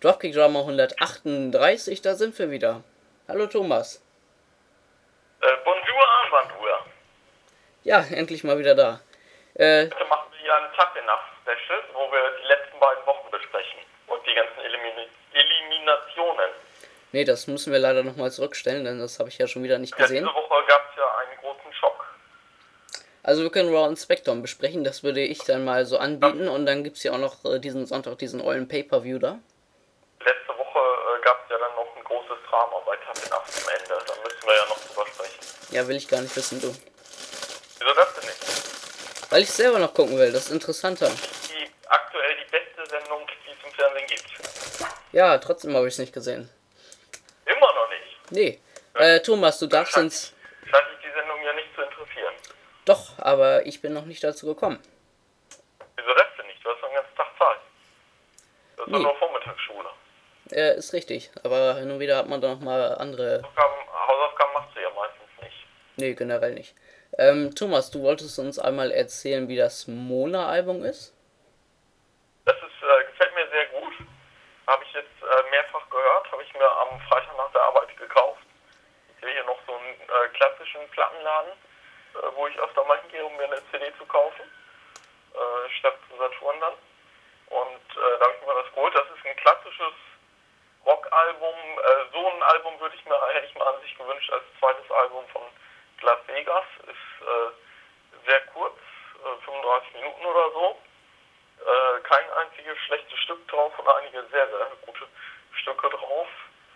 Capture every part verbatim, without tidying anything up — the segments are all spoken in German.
Dropkick Drama hundertachtunddreißig, da sind wir wieder. Hallo Thomas. Äh, bonjour Armbanduhr. Ja, endlich mal wieder da. Äh, Heute machen wir hier ein Tag in Nacht Special, wo wir die letzten beiden Wochen besprechen und die ganzen Elimin Eliminationen. nee, das müssen wir leider nochmal zurückstellen, denn das habe ich ja schon wieder nicht Ja, gesehen. diese Woche gab es ja einen großen Schock. Also wir können Raw und SmackDown besprechen, das würde ich dann mal so anbieten, und dann gibt es ja auch noch äh, diesen Sonntag diesen ollen Pay-Per-View da. Letzte Woche äh, gab es ja dann noch ein großes Drama bei Tag in Nacht am Ende. Da müssen wir ja noch drüber sprechen. Ja, will ich gar nicht wissen, du. Wieso das denn nicht? Weil ich selber noch gucken will, das ist interessanter. Die aktuell die beste Sendung, die es im Fernsehen gibt. Ja, trotzdem habe ich es nicht gesehen. Immer noch nicht. Nee. Äh, Thomas, du darfst Scheint, ins... scheint dich die Sendung ja nicht zu interessieren. Doch, aber ich bin noch nicht dazu gekommen. Wieso das denn nicht? Du hast doch den ganzen Tag Zeit. Das ist Nee. doch nur Vormittagsschule. Äh, ist richtig, aber hin und wieder hat man dann noch mal andere... Hausaufgaben, Hausaufgaben machst du ja meistens nicht. Nee, generell nicht. Ähm, Thomas, du wolltest uns einmal erzählen, wie das Mona-Album ist? Das ist, äh, gefällt mir sehr gut. Habe ich jetzt äh, mehrfach gehört. Habe ich mir am Freitag nach der Arbeit gekauft. Ich sehe hier noch so einen äh, klassischen Plattenladen, äh, wo ich öfter mal hingehe, um mir eine C D zu kaufen. Äh, statt zu Saturn dann. Und äh, da habe ich mir das geholt. Das ist ein klassisches Rockalbum. Äh, so ein Album würde ich mir, hätte ich mir an sich gewünscht als zweites Album von Las Vegas. Ist äh, sehr kurz, äh, fünfunddreißig Minuten oder so. Äh, kein einziges schlechtes Stück drauf und einige sehr, sehr gute Stücke drauf.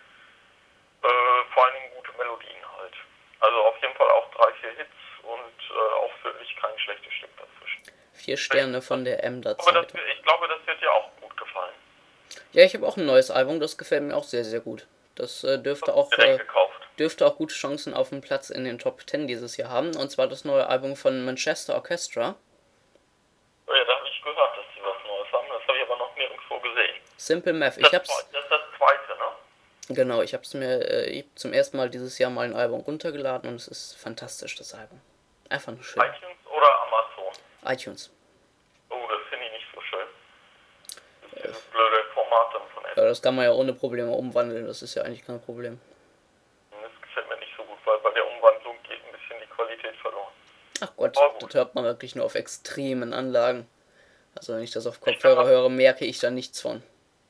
Äh, vor allen Dingen gute Melodien halt. Also auf jeden Fall auch drei, vier Hits und äh, auch wirklich kein schlechtes Stück dazwischen. Vier Sterne von der Emder Aber das, Zeitung. ich glaube, das wird dir auch gut gefallen. Ja, ich habe auch ein neues Album, das gefällt mir auch sehr, sehr gut. Das äh, dürfte auch Direkt äh, gekauft. dürfte auch gute Chancen auf einen Platz in den Top zehn dieses Jahr haben. Und zwar das neue Album von Manchester Orchestra. Oh ja, da habe ich gehört, dass die was Neues haben. Das habe ich aber noch nirgendwo gesehen. Simple Math. Ich Das, hab's, das ist das zweite, ne? genau, ich hab's mir äh, ich hab zum ersten Mal dieses Jahr mal ein Album runtergeladen und es ist fantastisch, das Album. Einfach nur schön. iTunes oder Amazon? iTunes. Oh, das finde ich nicht so schön. Das ist dieses blöde Format dann von Ja, Apple. das kann man ja ohne Probleme umwandeln, das ist ja eigentlich kein Problem. Das gefällt mir nicht so gut, weil bei der Umwandlung geht ein bisschen die Qualität verloren. Ach Gott, Aber gut. das hört man wirklich nur auf extremen Anlagen. Also wenn ich das auf Kopfhörer höre, merke ich da nichts von.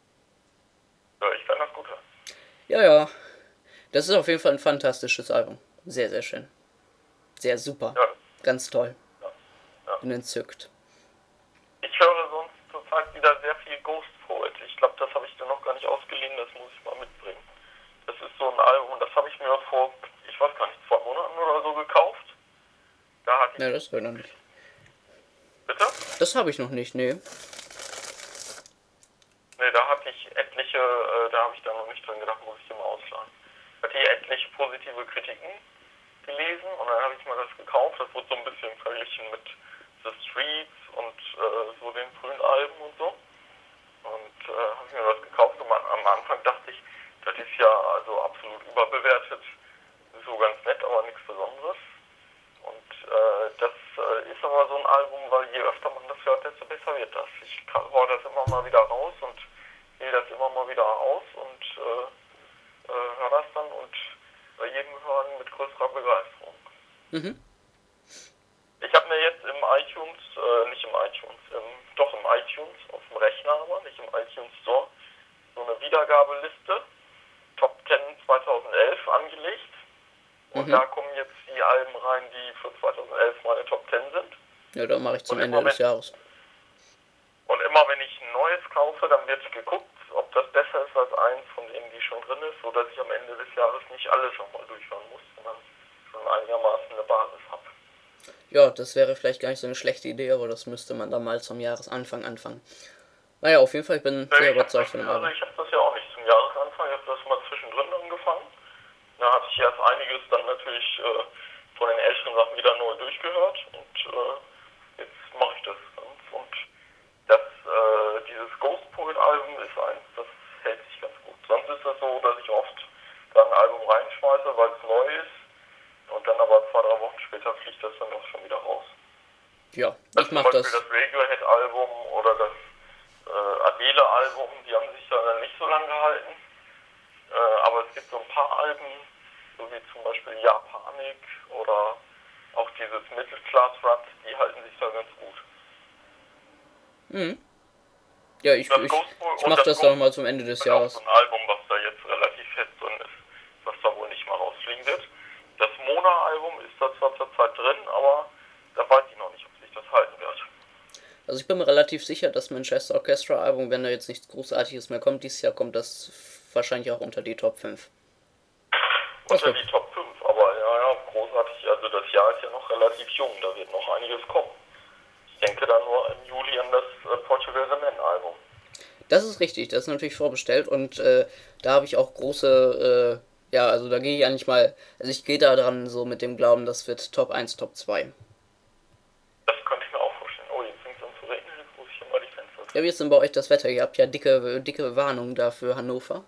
Ja, ich kann das gut hören. Ja, ja. Das ist auf jeden Fall ein fantastisches Album. Sehr, sehr schön. Sehr super. Ja, Ganz toll. ja, ja. Bin entzückt. Ich höre sonst zurzeit wieder sehr viel Ghost Poet. Ich glaube, das habe ich dir noch gar nicht ausgeliehen, das muss ich mal mitbringen. Das ist so ein Album, das habe ich mir vor, ich weiß gar nicht, zwei Monaten oder so gekauft. Da hatte ich... Ja, das höre ich noch nicht. Bitte? Das habe ich noch nicht, nee. Ne, da hatte ich etliche, äh, da habe ich da noch nicht drin gedacht, muss ich dir mal ausleihen. Da hatte ich etliche positive Kritiken gelesen und dann habe ich mir das gekauft. Das wurde so ein bisschen verglichen mit The Streets und äh, so den frühen Alben und so. Und äh, habe ich mir das gekauft und am Anfang dachte ich, das ist ja also absolut überbewertet. Ist so ganz nett, aber nichts Besonderes. Und äh, das äh, ist aber so ein Album, weil je öfter man das hört, desto besser wird das. Ich hau das immer mal wieder raus und gehe das immer mal wieder aus und äh, äh, höre das dann und bei jedem Hören mit größerer Begeisterung. Mhm. Ich habe mir jetzt im iTunes, äh, nicht im iTunes, im, doch im iTunes, auf dem Rechner aber, nicht im iTunes Store, so eine Wiedergabeliste, Top zehn zweitausendelf angelegt. Und Mhm. da kommen jetzt die Alben rein, die für zweitausendelf meine Top zehn sind. Ja, dann mache ich zum Und Ende immer des wenn- Jahres. Und immer wenn ich ein neues kaufe, dann wird geguckt, ob das besser ist als eins von denen, die schon drin ist, sodass ich am Ende des Jahres nicht alles nochmal durchhören muss, sondern schon einigermaßen eine Basis habe. Ja, das wäre vielleicht gar nicht so eine schlechte Idee, aber das müsste man dann mal zum Jahresanfang anfangen. Naja, auf jeden Fall, ich bin sehr Ich hab überzeugt das, von dem also Album. ich habe das ja auch nicht zum Jahresanfang, ich habe das mal zwischendrin angefangen. Da hatte ich erst einiges dann natürlich äh, von den älteren Sachen wieder neu durchgehört und äh, jetzt mache ich das ganz. Und das, äh, dieses Ghost Poet Album ist eins, das hält sich ganz gut. Sonst ist es so, dass ich oft da ein Album reinschmeiße, weil es neu ist und dann aber zwei, drei Wochen später fliegt das dann doch schon wieder raus. Ja, Also ich zum mache Beispiel das. das Radiohead Album oder das äh, Adele Album, die haben sich ja dann nicht so so lange gehalten. Äh, aber es gibt so ein paar Alben, so wie zum Beispiel Japanik oder auch dieses Middle Class Rut, die halten sich da ganz gut. Mhm. Ja, ich, Das ich, Ghostboy ich und mach das das dann mal zum Ende des ist auch Jahres. so ein Album, was da jetzt relativ fest drin ist, was da wohl nicht mal rausfliegen wird. Das Mona-Album ist da zwar zurzeit drin, aber da weiß ich noch nicht, ob sich das halten wird. Also ich bin mir relativ sicher, das Manchester Orchestra Album, wenn da jetzt nichts Großartiges mehr kommt, dieses Jahr kommt das wahrscheinlich auch unter die Top fünf. Das Unter wird- die Top fünf, aber ja, ja, großartig, also das Jahr ist ja noch relativ jung, da wird noch einiges kommen. Ich denke da nur im Juli an das äh, Portugal The Man Album. Das ist richtig, das ist natürlich vorbestellt und äh, da habe ich auch große, äh, ja, also da gehe ich eigentlich mal, also ich gehe da dran so mit dem Glauben, das wird Top eins, Top zwei. Das könnte ich mir auch vorstellen. Oh, jetzt fängt es an zu regnen, jetzt muss ich hier mal die Fenster zu. Ja, wie ist denn bei euch das Wetter? Ihr habt ja dicke, dicke Warnung da für Hannover.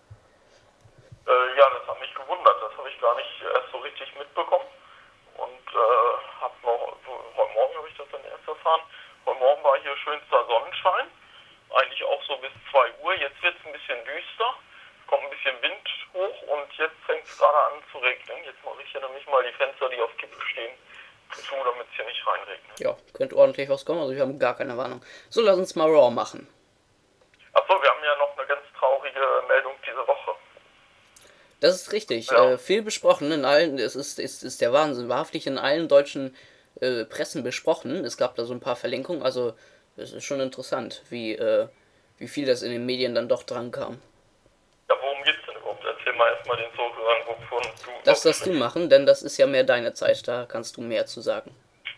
Äh, ja, das hat mich gewundert, das habe ich gar nicht erst so richtig mitbekommen. Und äh, hab noch, heute Morgen habe ich das dann erst erfahren. Heute Morgen war hier schönster Sonnenschein, eigentlich auch so bis zwei Uhr. Jetzt wird es ein bisschen düster, kommt ein bisschen Wind hoch und jetzt fängt es gerade an zu regnen. Jetzt mache ich hier nämlich mal die Fenster, die auf Kippe stehen, zu, damit es hier nicht reinregnet. Ja, könnte ordentlich was kommen, also wir haben gar keine Warnung. So, lass uns mal Raw machen. Achso, wir haben ja noch eine ganz traurige Meldung diese Woche. Das ist richtig. Ja. Äh, viel besprochen in allen, es ist, ist, ist der Wahnsinn, wahrhaftig in allen deutschen äh, Pressen besprochen. Es gab da so ein paar Verlinkungen, also es ist schon interessant, wie, äh, wie viel das in den Medien dann doch dran kam. Ja, worum geht's denn überhaupt? Erzähl mal erstmal den Zuhörern, wovon du... Das darfst du machen, denn das ist ja mehr deine Zeit, da kannst du mehr zu sagen.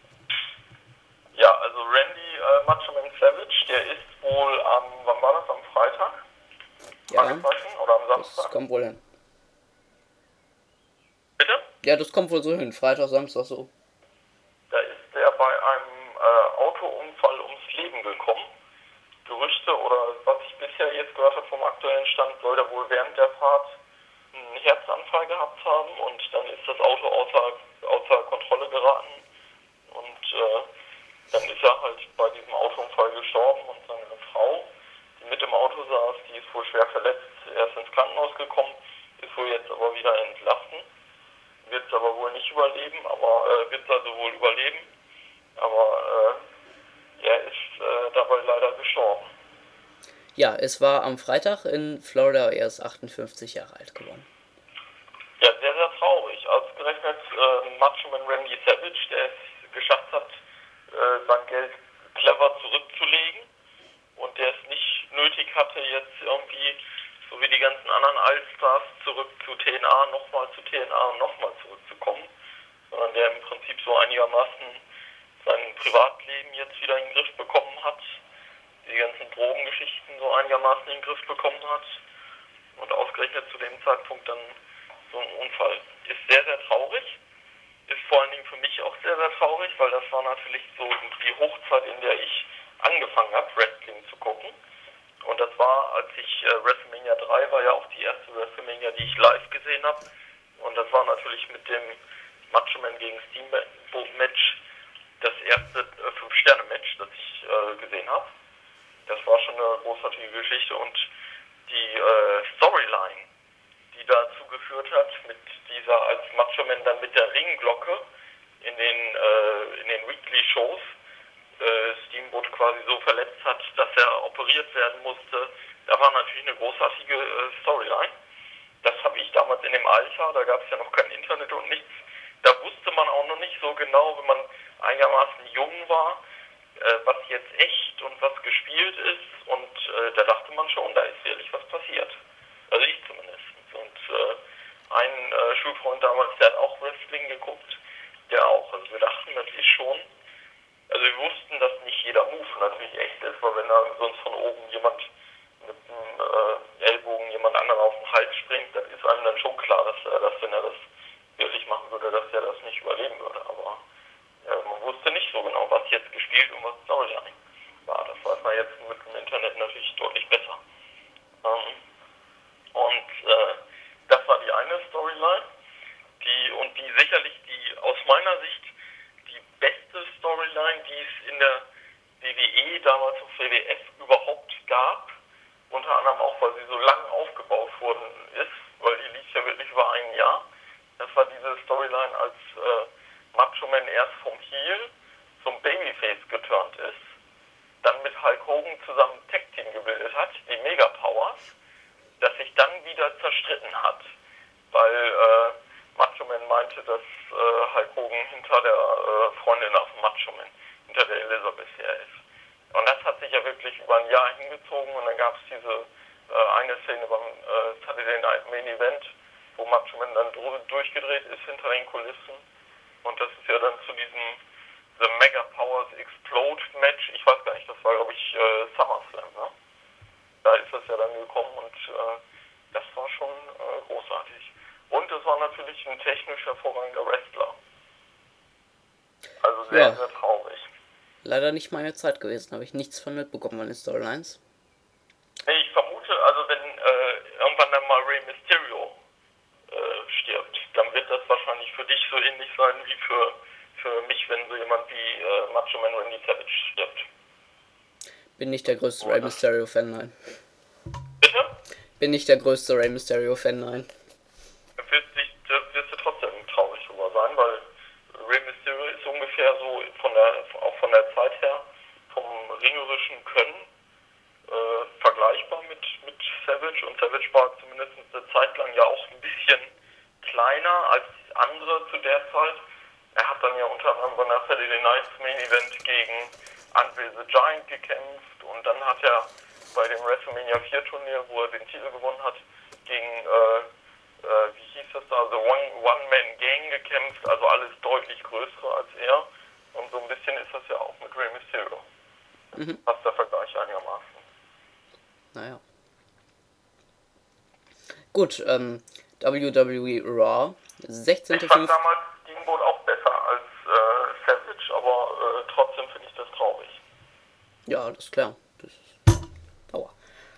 Ja, also Randy äh, Macho Man Savage, der ist wohl am, wann war das, am Freitag? Ja, Fragezeichen, oder am das Samstag? kommt wohl hin. Bitte? Ja, das kommt wohl so hin, Freitag, Samstag so. Da ist der bei einem äh, Autounfall ums Leben gekommen. Gerüchte oder was ich bisher jetzt gehört habe vom aktuellen Stand, soll er wohl während der Fahrt einen Herzanfall gehabt haben und dann ist das Auto außer, außer Kontrolle geraten und äh, dann ist er halt bei diesem Autounfall gestorben und seine Frau, die mit im Auto saß, die ist wohl schwer verletzt, erst ins Krankenhaus gekommen, ist wohl jetzt aber wieder entlassen, wird es aber wohl nicht überleben, aber äh, wird es also wohl überleben, aber äh, er ist äh, dabei leider gestorben. Ja, es war am Freitag in Florida, er ist achtundfünfzig Jahre alt geworden. Ja, sehr, sehr traurig. Ausgerechnet äh, Macho Man Randy Savage, der es geschafft hat, äh, sein Geld clever zurückzulegen und der es nicht nötig hatte, jetzt irgendwie, so wie die ganzen anderen Allstars, zurück zu T N A, nochmal zu T N A und nochmal zurückzukommen, sondern der im Prinzip so einigermaßen sein Privatleben jetzt wieder in den Griff bekommen hat, die ganzen Drogengeschichten so einigermaßen in den Griff bekommen hat und ausgerechnet zu dem Zeitpunkt dann so ein Unfall. Ist sehr, sehr traurig. Ist vor allen Dingen für mich auch sehr, sehr traurig, weil das war natürlich so die Hochzeit, in der ich angefangen habe, Wrestling zu gucken. Und das war, als ich äh, WrestleMania drei war ja auch die erste WrestleMania, die ich live gesehen habe. Und das war natürlich mit dem Macho Man gegen Steamboat Match das erste äh, Fünf-Sterne-Match, das ich äh, gesehen habe. Das war schon eine großartige Geschichte und die äh, Storyline, die dazu geführt hat, mit dieser, als Macho Man dann mit der Ringglocke in den, äh, in den Weekly-Shows äh, Steamboat quasi so verletzt hat, dass er operiert werden musste. Da war natürlich eine großartige äh, Storyline. Das habe ich damals in dem Alter, da gab es ja noch kein Internet und nichts. Da wusste man auch noch nicht so genau, wenn man einigermaßen jung war, äh, was jetzt echt und was gespielt ist. Und äh, da dachte man schon, da ist ehrlich was passiert. Also ich zumindest. Und äh, ein äh, Schulfreund damals, der hat auch Wrestling geguckt, der auch. Also wir dachten, das ist schon. Also wir wussten, dass nicht jeder Move natürlich echt ist, weil wenn da sonst von oben jemand mit einem äh, Ellbogen jemand anderen auf den Hals springt, dann ist einem dann schon klar, dass er das, wenn er das wirklich machen würde, dass er das nicht überleben würde. Aber äh, man wusste nicht so genau, was jetzt gespielt und was Storyline war. Das weiß man jetzt mit dem Internet natürlich deutlich besser. Ähm, und äh, das war die eine Storyline, die und die sicherlich die aus meiner Sicht die beste Storyline, die es in der W W E, damals auf W W F, überhaupt gab. Unter anderem auch, weil sie so lang auf aufgebaut worden ist, weil die lief ja wirklich über ein Jahr. Das war diese Storyline, als äh, Macho Man erst vom Heel zum Babyface geturnt ist, dann mit Hulk Hogan zusammen ein Tag-Team gebildet hat, die Mega Powers, das sich dann wieder zerstritten hat, weil äh, Macho Man meinte, dass äh, Hulk Hogan hinter der äh, Freundin auf Macho Man, hinter der Elizabeth her ist. Und das hat sich ja wirklich über ein Jahr hingezogen und dann gab es diese äh, eine Szene beim äh, Saturday Night Main Event, wo Macho Man dann durchgedreht ist hinter den Kulissen. Und das ist ja dann zu diesem The Mega Powers Explode Match, ich weiß gar nicht, das war glaube ich äh, SummerSlam, ne? Da ist das ja dann gekommen und äh, das war schon äh, großartig. Und es war natürlich ein technisch hervorragender Wrestler. Also sehr, ja. sehr traurig. Leider nicht meine Zeit gewesen, habe ich nichts von mitbekommen von den Storylines. Nee, ich vermute, also wenn äh, irgendwann dann mal Rey Mysterio äh, stirbt, dann wird das wahrscheinlich für dich so ähnlich sein wie für, für mich, wenn so jemand wie äh, Macho Man Randy Savage stirbt. Bin nicht der größte Rey Mysterio-Fan, nein. Bitte? Bin nicht der größte Rey Mysterio-Fan, nein. Da wirst, dich, da wirst du trotzdem traurig drüber sein, weil Rey Mysterio ist ungefähr so von der, auch von der Zeit her, vom ringerischen Können äh, vergleichbar mit, mit Savage. Und Savage war zumindest eine Zeit lang ja auch ein bisschen kleiner als andere zu der Zeit. Er hat dann ja unter anderem bei der Saturday Night Main Event gegen Andre the Giant gekämpft und dann hat er bei dem WrestleMania vier Turnier, wo er den Titel gewonnen hat, gegen, äh, äh, wie hieß das da, The One-Man-Gang gekämpft, also alles deutlich größere als er. Und so ein bisschen ist das ja auch mit Rey Mysterio. Mhm. Passt der Vergleich einigermaßen. Naja. Gut, ähm, W W E Raw, sechzehnter Ich fand damals Steamboat auch besser als äh, Savage, aber äh, trotzdem finde ich das traurig. Ja, das ist klar. Das ist Dauer.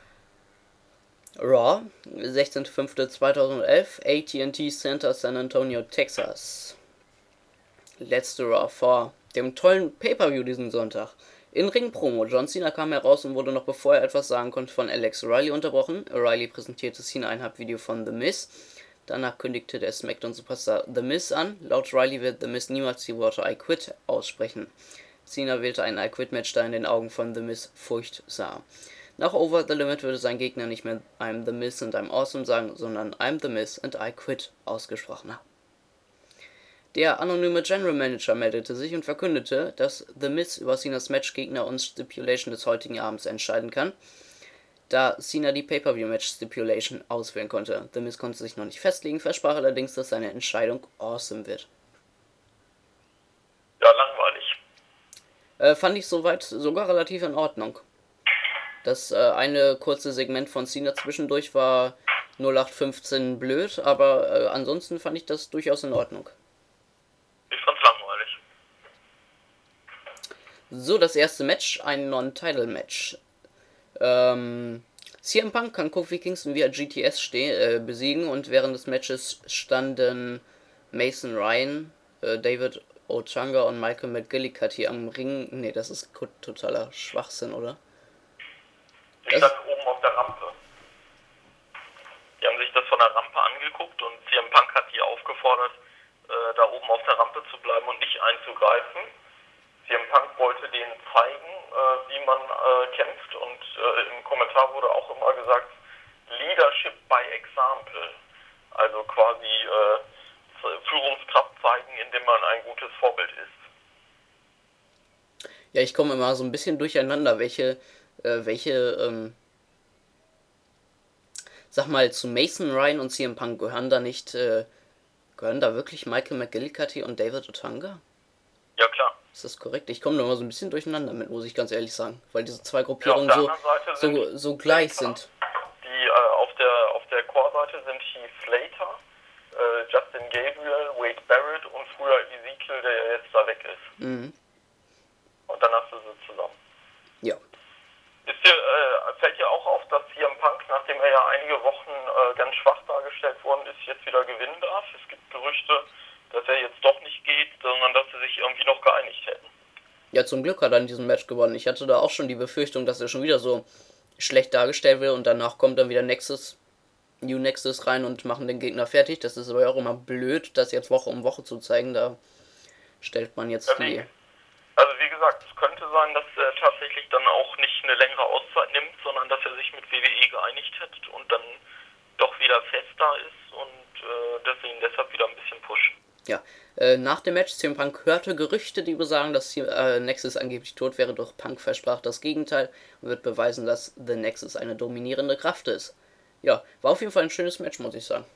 Raw, sechzehnter fünfter zweitausendelf, A T and T Center, San Antonio, Texas. Letzte Raw vor dem tollen Pay-Per-View diesen Sonntag. In Ring-Promo, John Cena kam heraus und wurde noch bevor er etwas sagen konnte von Alex O'Reilly unterbrochen. O'Reilly präsentierte Cena ein Halbvideo von The Miz. Danach kündigte der SmackDown-Superstar The Miz an. Laut Riley wird The Miz niemals die Worte I Quit aussprechen. Cena wählte ein I Quit-Match, da er in den Augen von The Miz Furcht sah. Nach Over the Limit würde sein Gegner nicht mehr I'm The Miz and I'm Awesome sagen, sondern I'm The Miz and I Quit ausgesprochen haben. Der anonyme General Manager meldete sich und verkündete, dass The Miz über Cenas Matchgegner und Stipulation des heutigen Abends entscheiden kann, da Cena die Pay-Per-View-Match-Stipulation auswählen konnte. The Miz konnte sich noch nicht festlegen, versprach allerdings, dass seine Entscheidung awesome wird. Ja, langweilig. Äh, fand ich soweit sogar relativ in Ordnung. Das äh, eine kurze Segment von Cena zwischendurch war null acht fünfzehn blöd, aber äh, ansonsten fand ich das durchaus in Ordnung. Ich fand's langweilig. So, das erste Match, ein Non-Title-Match. Ähm, C M Punk kann Kofi Kingston via G T S ste- äh, besiegen und während des Matches standen Mason Ryan, äh, David Otunga und Michael McGillicuddy am Ring. Ne, das ist totaler Schwachsinn, oder? Die standen oben auf der Rampe. Die haben sich das von der Rampe angeguckt und C M Punk hat die aufgefordert, äh, da oben auf der Rampe zu bleiben und nicht einzugreifen. C M Punk wollte denen zeigen, äh, wie man äh, kämpft und äh, im Kommentar wurde auch immer gesagt, Leadership by Example. Also quasi äh, Führungskraft zeigen, indem man ein gutes Vorbild ist. Ja, ich komme immer so ein bisschen durcheinander, welche, äh, welche, ähm, sag mal, zu Mason Ryan und C M Punk gehören da nicht, äh, gehören da wirklich Michael McGillicuddy und David Otunga? Ja, klar. Ist das korrekt? Ich komme da immer so ein bisschen durcheinander mit, muss ich ganz ehrlich sagen, weil diese zwei Gruppierungen ja, so, so, so gleich sind. Die äh, auf der auf der Core-Seite sind Heath Slater, äh, Justin Gabriel, Wade Barrett und früher Ezekiel, der ja jetzt da weg ist. Mhm. Und dann hast du sie zusammen. Ja. Ist dir, äh, fällt dir auch auf, dass C M Punk, nachdem er ja einige Wochen äh, ganz schwach dargestellt worden ist, jetzt wieder gewinnen darf? Es gibt Gerüchte, dass er jetzt doch nicht geht, sondern dass sie sich irgendwie noch geeinigt hätten. Ja, zum Glück hat er in diesem Match gewonnen. Ich hatte da auch schon die Befürchtung, dass er schon wieder so schlecht dargestellt wird und danach kommt dann wieder Nexus. New Nexus rein und machen den Gegner fertig. Das ist aber auch immer blöd, das jetzt Woche um Woche zu zeigen. Da stellt man jetzt Ja, die... wie, also wie gesagt, es könnte sein, dass er tatsächlich dann auch nicht eine längere Auszeit nimmt, sondern dass er sich mit W W E geeinigt hat und dann doch wieder fest da ist und äh, deswegen deshalb wieder ein bisschen pushen. Ja, äh, nach dem Match, C M Punk hörte Gerüchte, die besagen, dass hier, äh, Nexus angeblich tot wäre, doch Punk versprach das Gegenteil und wird beweisen, dass The Nexus eine dominierende Kraft ist. Ja, war auf jeden Fall ein schönes Match, muss ich sagen.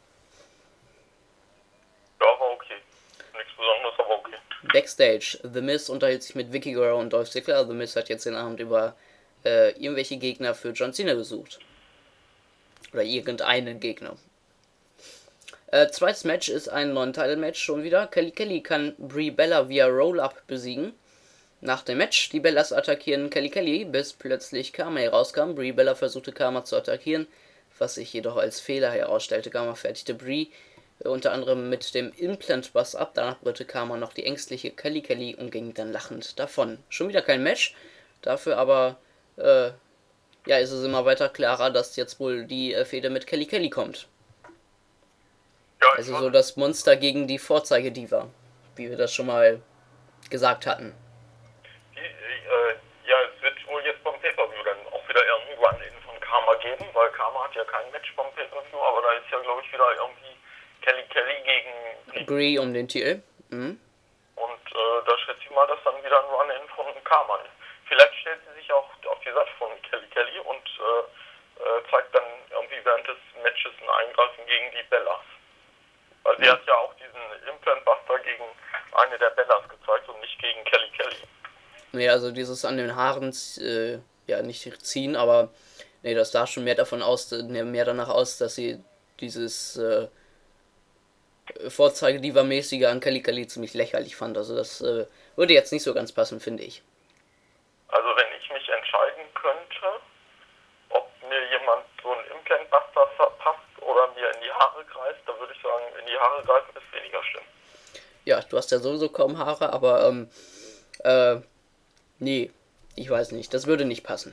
Ja, war okay. Nichts Besonderes, aber okay. Backstage, The Miz unterhielt sich mit Vicky Guerrero und Dolph Ziggler. The Miz hat jetzt den Abend über äh, irgendwelche Gegner für John Cena gesucht. Oder irgendeinen Gegner. Äh, zweites Match ist ein Non-Title-Match schon wieder. Kelly Kelly kann Brie Bella via Roll-Up besiegen. Nach dem Match, die Bellas attackieren Kelly Kelly, bis plötzlich Karma herauskam. Brie Bella versuchte Karma zu attackieren, was sich jedoch als Fehler herausstellte. Karma fertigte Brie äh, unter anderem mit dem Implant-Bus ab. Danach brüllte Karma noch die ängstliche Kelly Kelly und ging dann lachend davon. Schon wieder kein Match, dafür aber äh, ja, ist es immer weiter klarer, dass jetzt wohl die äh, Fehde mit Kelly Kelly kommt. Ja, Also so das Monster gegen die Vorzeigediva, wie wir das schon mal gesagt hatten. Die, äh, ja, es wird wohl jetzt beim Pay-Per-View dann auch wieder irgendein Run-In von Karma geben, weil Karma hat ja kein Match beim Pay-Per-View, aber da ist ja, glaube ich, wieder irgendwie Kelly Kelly gegen Brie um den Titel. Mhm. Und äh, da schätze ich mal, dass dann wieder ein Run-In von Karma ist. Vielleicht stellt sie sich auch auf die Seite von Kelly Kelly und äh, äh, zeigt dann irgendwie während des Matches ein Eingreifen gegen die Bellas. Weil sie Ja. hat ja auch diesen Implant-Buster gegen eine der Bellas gezeigt und nicht gegen Kelly Kelly. Nee, also dieses an den Haaren, äh, ja, nicht ziehen, aber nee, das sah schon mehr davon aus, mehr danach aus, dass sie dieses äh, Vorzeigediva-mäßige an Kelly Kelly ziemlich lächerlich fand. Also das äh, würde jetzt nicht so ganz passen, finde ich. Also wenn ich mich entscheiden könnte, ob mir jemand so einen Implant-Buster verpasst oder mir in die Haare greift, dann würde ich sagen, in die Haare greifen ist weniger schlimm. Ja, du hast ja sowieso kaum Haare, aber ähm, äh, nee, ich weiß nicht, das würde nicht passen.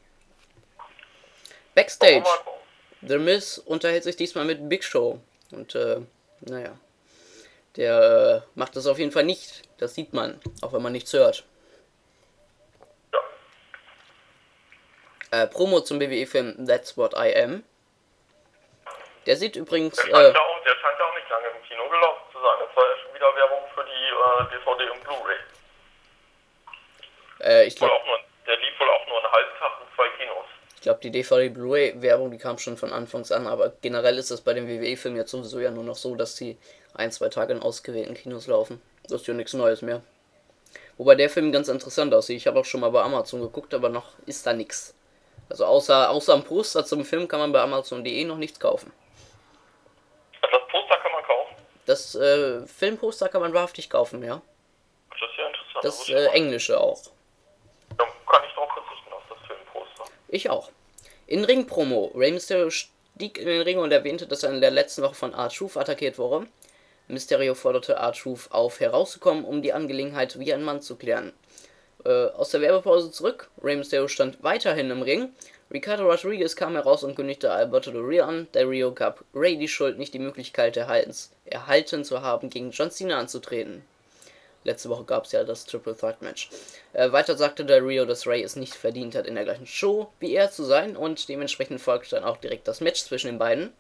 Backstage, The Miz unterhält sich diesmal mit Big Show und äh, naja, der äh, macht das auf jeden Fall nicht, das sieht man, auch wenn man nichts hört. Ja. Äh, Promo zum B W E-Film That's What I Am. Der sieht übrigens... Der Äh, scheint, ja auch, der scheint ja auch nicht lange im Kino gelaufen zu sein. Das war ja schon wieder Werbung für die äh, D V D und Blu-ray. äh, ich glaube, Der lief wohl auch nur einen halben Tag in zwei Kinos. ich glaub, die D V D Blu-ray-Werbung, die kam schon von Anfangs an, aber generell ist es bei den W W E-Filmen jetzt sowieso ja nur noch so, dass die ein, zwei Tage in ausgewählten Kinos laufen. Das ist ja nichts Neues mehr. Wobei der Film ganz interessant aussieht. Ich habe auch schon mal bei Amazon geguckt, aber noch ist da nichts. Also außer, außer am Poster zum Film kann man bei Amazon punkt de noch nichts kaufen. Das Poster kann man kaufen. Das äh, Filmposter kann man wahrhaftig kaufen, ja. Das ist ja interessant. Das muss äh, ich mal- englische auch. Dann kann ich drauf verzichten auf das Filmposter. Ich auch. In Ring-Promo. Rey Mysterio stieg in den Ring und erwähnte, dass er in der letzten Woche von R-Truth attackiert wurde. Mysterio forderte R-Truth auf, herauszukommen, um die Angelegenheit wie ein Mann zu klären. Äh, aus der Werbepause zurück. Rey Mysterio stand weiterhin im Ring. Ricardo Rodriguez kam heraus und kündigte Alberto Del Rio an. Del Rio gab Rey die Schuld, nicht die Möglichkeit erhaltens, erhalten zu haben, gegen John Cena anzutreten. Letzte Woche gab es ja das Triple Threat Match. Äh, weiter sagte Del Rio, dass Rey es nicht verdient hat, in der gleichen Show wie er zu sein, und dementsprechend folgte dann auch direkt das Match zwischen den beiden.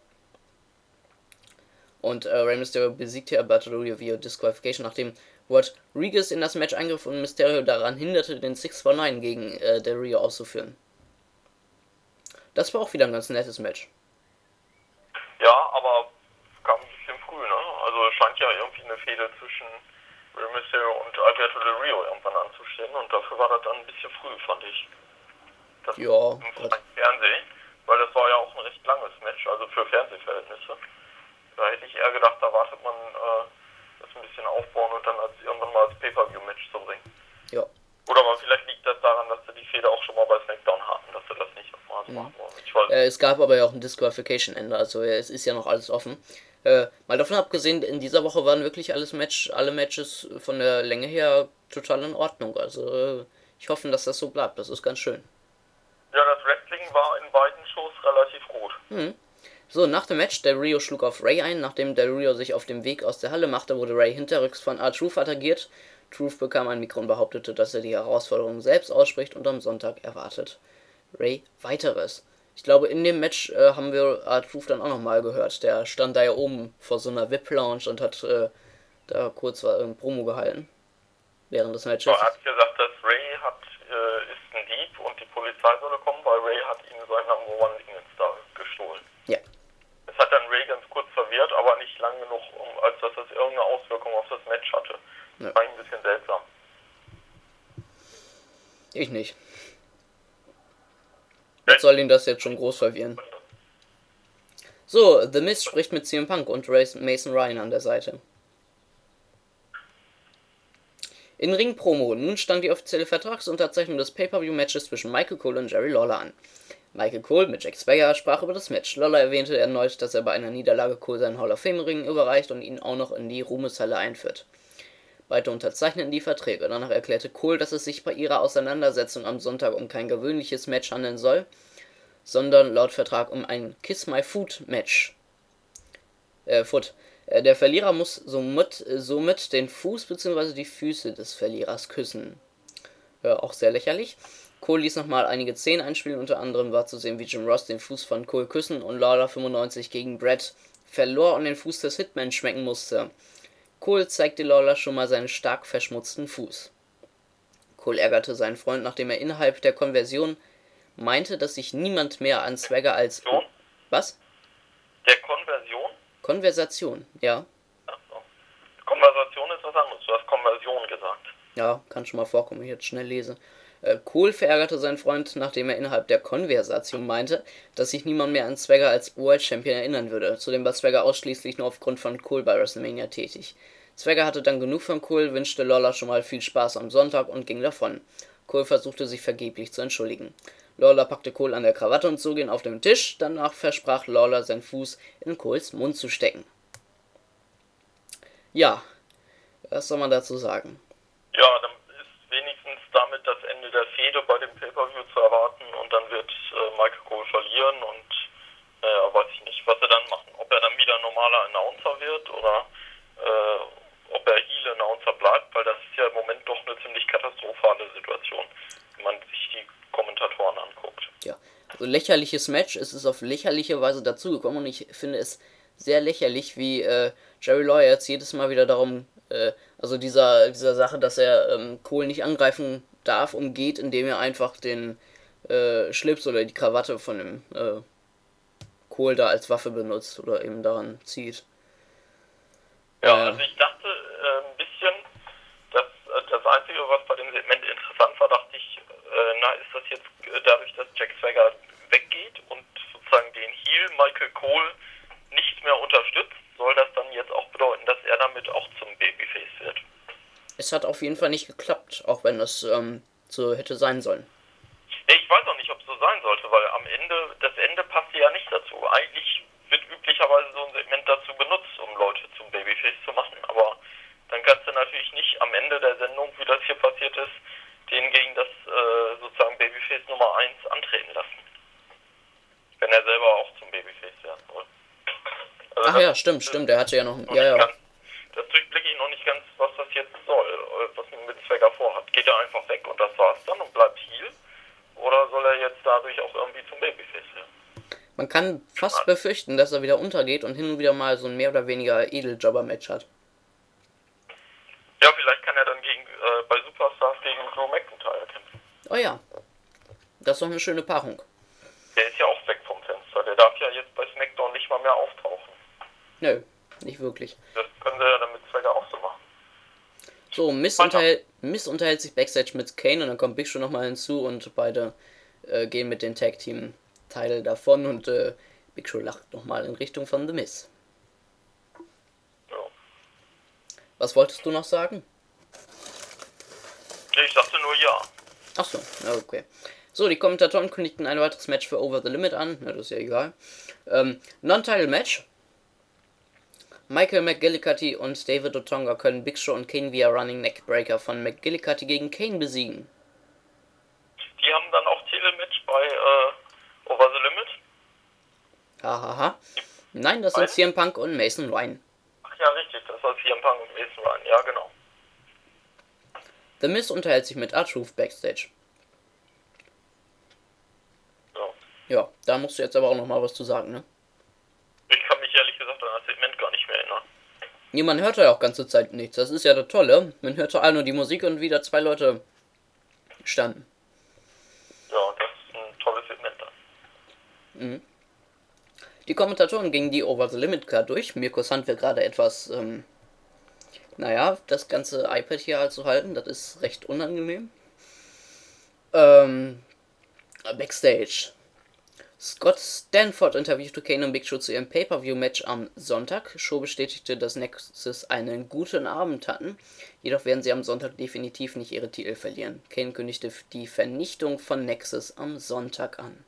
Und äh, Rey Mysterio besiegte Alberto Del Rio via Disqualification, nachdem Rodriguez in das Match eingriff und Mysterio daran hinderte, den six four nine gegen äh, Del Rio auszuführen. Das war auch wieder ein ganz nettes Match. Ja, aber kam ein bisschen früh, ne? Also es scheint ja irgendwie eine Fehde zwischen Rey Mysterio und Alberto Del Rio irgendwann anzustehen und dafür war das dann ein bisschen früh, fand ich. Das Ja, im Gott. Fernsehen, weil das war ja auch ein recht langes Match, also für Fernsehverhältnisse. Da hätte ich eher gedacht, da wartet man äh, das ein bisschen aufbauen und dann als irgendwann mal als Pay-Per-View-Match zu bringen. Ja. Oder aber vielleicht liegt das daran, dass sie die Fehde auch schon mal bei SmackDown hatten, dass sie das nicht nochmal so machen wollen. Ich weiß Äh, es gab aber ja auch ein Disqualification-Ende, also äh, es ist ja noch alles offen. Äh, mal davon abgesehen, in dieser Woche waren wirklich alles Match, alle Matches von der Länge her total in Ordnung. Also äh, ich hoffe, dass das so bleibt. Das ist ganz schön. Ja, das Wrestling war in beiden Shows relativ gut. Hm. So, nach dem Match, Del Rio schlug auf Ray ein. Nachdem Del Rio sich auf dem Weg aus der Halle machte, wurde Ray hinterrücks von R-Truth attackiert. Truth bekam ein Mikro und behauptete, dass er die Herausforderung selbst ausspricht und am Sonntag erwartet Ray weiteres. Ich glaube, in dem Match äh, haben wir R-Truth dann auch nochmal gehört. Der stand da ja oben vor so einer V I P-Lounge und hat äh, da kurz äh, ein Promo gehalten. Während des Matches. Er hat gesagt, dass Ray hat, äh, ist ein Dieb und die Polizei solle kommen, weil Ray hat ihm seinen Number One Star gestohlen. Ja. Das hat dann Ray ganz kurz verwirrt, aber nicht lang genug, um, als dass das irgendeine Auswirkung auf das Match hatte. Ja. War ein bisschen seltsam. Ich nicht. Was soll ihn das jetzt schon groß verwirren? So, The Miz spricht mit C M Punk und Mason Ryan an der Seite. In Ring-Promo. Nun stand die offizielle Vertragsunterzeichnung des Pay-Per-View-Matches zwischen Michael Cole und Jerry Lawler an. Michael Cole mit Jack Swagger sprach über das Match. Lawler erwähnte erneut, dass er bei einer Niederlage Cole seinen Hall of Fame-Ring überreicht und ihn auch noch in die Ruhmeshalle einführt. Beide unterzeichneten die Verträge. Danach erklärte Cole, dass es sich bei ihrer Auseinandersetzung am Sonntag um kein gewöhnliches Match handeln soll, sondern laut Vertrag um ein Kiss-My-Foot-Match. Äh, Foot. Der Verlierer muss somit, somit den Fuß bzw. die Füße des Verlierers küssen. Ja, auch sehr lächerlich. Cole ließ nochmal einige Szenen einspielen, unter anderem war zu sehen, wie Jim Ross den Fuß von Cole küssen und Lawler fünfundneunzig gegen Brett verlor und den Fuß des Hitman schmecken musste. Cole zeigte Lawler schon mal seinen stark verschmutzten Fuß. Cole ärgerte seinen Freund, nachdem er innerhalb der Konversion meinte, dass sich niemand mehr an Swagger als... So? Was? Der Konversion? Konversation, ja. Ach so. Konversation ist was anderes, du hast Konversion gesagt. Ja, kann schon mal vorkommen, wenn ich jetzt schnell lese. Äh, Cole verärgerte seinen Freund, nachdem er innerhalb der Konversation meinte, dass sich niemand mehr an Swagger als World Champion erinnern würde. Zudem war Swagger ausschließlich nur aufgrund von Cole bei WrestleMania tätig. Swagger hatte dann genug von Cole, wünschte Lawler schon mal viel Spaß am Sonntag und ging davon. Cole versuchte sich vergeblich zu entschuldigen. Lawler packte Cole an der Krawatte und zog ihn auf den Tisch, danach versprach Lawler, seinen Fuß in Coles Mund zu stecken. Ja, was soll man dazu sagen? Ja, dann ist wenigstens damit das Ende der Fehde bei dem Pay-Per-View zu erwarten und dann wird äh, Michael Cole verlieren und äh, weiß ich nicht, was er dann machen. Ob er dann wieder ein normaler Announcer wird oder äh, ob er Heel-Announcer bleibt, weil das ist ja im Moment doch eine ziemlich katastrophale Situation, wenn man sich die Kommentatoren anguckt. Ja, also lächerliches Match, es ist auf lächerliche Weise dazugekommen und ich finde es sehr lächerlich, wie äh, Jerry Lawler jetzt jedes Mal wieder darum, äh, also dieser, dieser Sache, dass er ähm, Cole nicht angreifen darf, umgeht, indem er einfach den äh, Schlips oder die Krawatte von dem äh, Cole da als Waffe benutzt oder eben daran zieht. Ja, äh, also ich dachte äh, ein bisschen, dass äh, das Einzige, was bei dem Segment interessant war, dachte ich, äh, na, ist das jetzt äh, dadurch, dass Jack Swagger weggeht und sozusagen den Heel Michael Cole nicht mehr unterstützt, soll das dann jetzt auch bedeuten, dass er damit auch zum Babyface wird? Es hat auf jeden Fall nicht geklappt, auch wenn es ähm, so hätte sein sollen. Ich weiß auch nicht, ob es so sein sollte, weil am Ende, das Ende passt ja nicht dazu. Eigentlich wird üblicherweise so ein Segment dazu benutzt, um Leute zum Babyface zu machen, aber dann kannst du natürlich nicht am Ende der Sendung, wie das hier passiert ist, den gegen das äh, sozusagen Babyface Nummer eins antreten lassen. Wenn er selber auch zum Babyface werden soll. Also Ach das, ja, stimmt, stimmt, der hatte ja noch... noch Ja, ja. Ganz, das durchblicke ich noch nicht ganz, was das jetzt soll, was man mit Swagger vorhat. Geht er einfach weg und das war's dann und bleibt Heel? Oder soll er jetzt dadurch auch irgendwie zum Babyface werden? Man kann fast befürchten, dass er wieder untergeht und hin und wieder mal so ein mehr oder weniger Edeljobber-Match hat. Ja, vielleicht kann er dann gegen äh, bei Superstars gegen Drew McIntyre kämpfen. Oh ja, das ist doch eine schöne Paarung. Der ist ja auch weg vom Fenster. Der darf ja jetzt bei SmackDown nicht mal mehr auftauchen. Nö, nicht wirklich. Das können sie ja dann mit Swagger auch so machen. So, Miz, unterhält, Miz unterhält sich Backstage mit Kane und dann kommt Big Show nochmal hinzu und beide äh, gehen mit den Tag-Team-Teil davon und äh, Big Show lacht nochmal in Richtung von The Miz. Ja. Was wolltest du noch sagen? Ich dachte nur ja. Achso, okay. So, die Kommentatoren kündigten ein weiteres Match für Over the Limit an. Ja, das ist ja egal. Ähm, Non-Title-Match. Michael McGillicuddy und David Otunga können Big Show und Kane via Running Neckbreaker von McGillicuddy gegen Kane besiegen. Die haben dann auch Titelmatch bei äh, Over the Limit? Hahaha. Ha, ha. Nein, das sind C M Punk und Mason Ryan. Ach ja, richtig, das war C M Punk und Mason Ryan, ja genau. The Miz unterhält sich mit R-Truth backstage. So. Ja, da musst du jetzt aber auch noch mal was zu sagen, ne? Ich kann mich ehrlich gesagt an das Segment gar nicht mehr erinnern. Nee, man hört ja auch ganze Zeit nichts. Das ist ja das Tolle. Man hörte all nur die Musik und wieder zwei Leute standen. Ja, das ist ein tolles Segment dann. Mhm. Die Kommentatoren gingen die Over the Limit Card durch. Mirko Sand wird gerade etwas, ähm, naja, das ganze iPad hier halt zu halten. Das ist recht unangenehm. Ähm, Backstage. Scott Stanford interviewte Kane und Big Show zu ihrem Pay-Per-View-Match am Sonntag. Show bestätigte, dass Nexus einen guten Abend hatten, jedoch werden sie am Sonntag definitiv nicht ihre Titel verlieren. Kane kündigte die Vernichtung von Nexus am Sonntag an.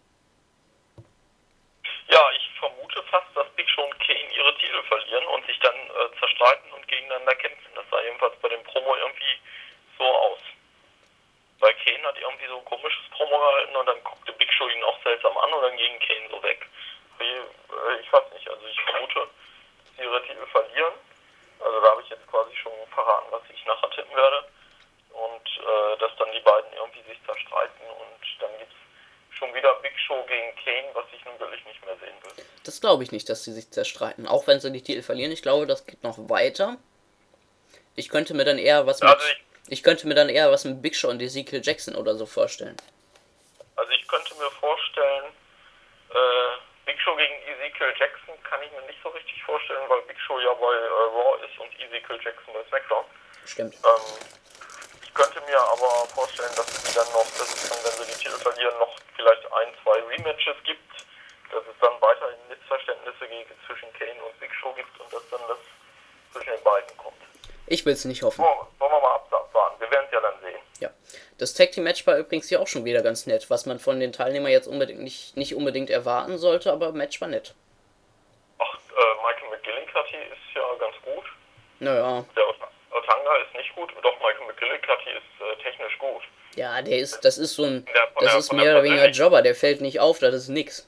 Ja, ich vermute fast, dass Big Show und Kane ihre Titel verlieren und sich dann äh, zerstreiten und gegeneinander kämpfen. Das sah jedenfalls bei dem Promo irgendwie so aus. Weil Kane hat irgendwie so ein komisches Promo gehalten und dann guckte Big Show ihn auch seltsam an und dann ging Kane so weg. Ich, ich weiß nicht, also ich vermute, dass sie ihre Titel verlieren. Also da habe ich jetzt quasi schon verraten, was ich nachher tippen werde. Und äh, dass dann die beiden irgendwie sich zerstreiten und dann gibt es schon wieder Big Show gegen Kane, was ich nun wirklich nicht mehr sehen will. Das glaube ich nicht, dass sie sich zerstreiten. Auch wenn sie die Titel verlieren, ich glaube, das geht noch weiter. Ich könnte mir dann eher was mit... Also ich, Ich könnte mir dann eher was mit Big Show und Ezekiel Jackson oder so vorstellen. Also ich könnte mir vorstellen, äh, Big Show gegen Ezekiel Jackson kann ich mir nicht so richtig vorstellen, weil Big Show ja bei äh, Raw ist und Ezekiel Jackson bei SmackDown. Stimmt. Ähm, ich könnte mir aber vorstellen, dass es dann noch, dass es dann, wenn sie die Titel verlieren, noch vielleicht ein, zwei Rematches gibt, dass es dann weiterhin Missverständnisse zwischen Kane und Big Show gibt und dass dann das zwischen den beiden kommt. Ich will es nicht hoffen. Oh, wollen wir mal abwarten. Wir werden es ja dann sehen. Ja. Das Tag Team Match war übrigens hier auch schon wieder ganz nett, was man von den Teilnehmern jetzt unbedingt nicht, nicht unbedingt erwarten sollte, aber Match war nett. Ach, äh, Michael McGillicuddy ist ja ganz gut. Naja. Der Otanga ist nicht gut, doch Michael McGillicuddy ist äh, technisch gut. Ja, der ist, das ist so ein, Der, das der, ist mehr oder weniger Jobber, der fällt nicht auf, das ist nix.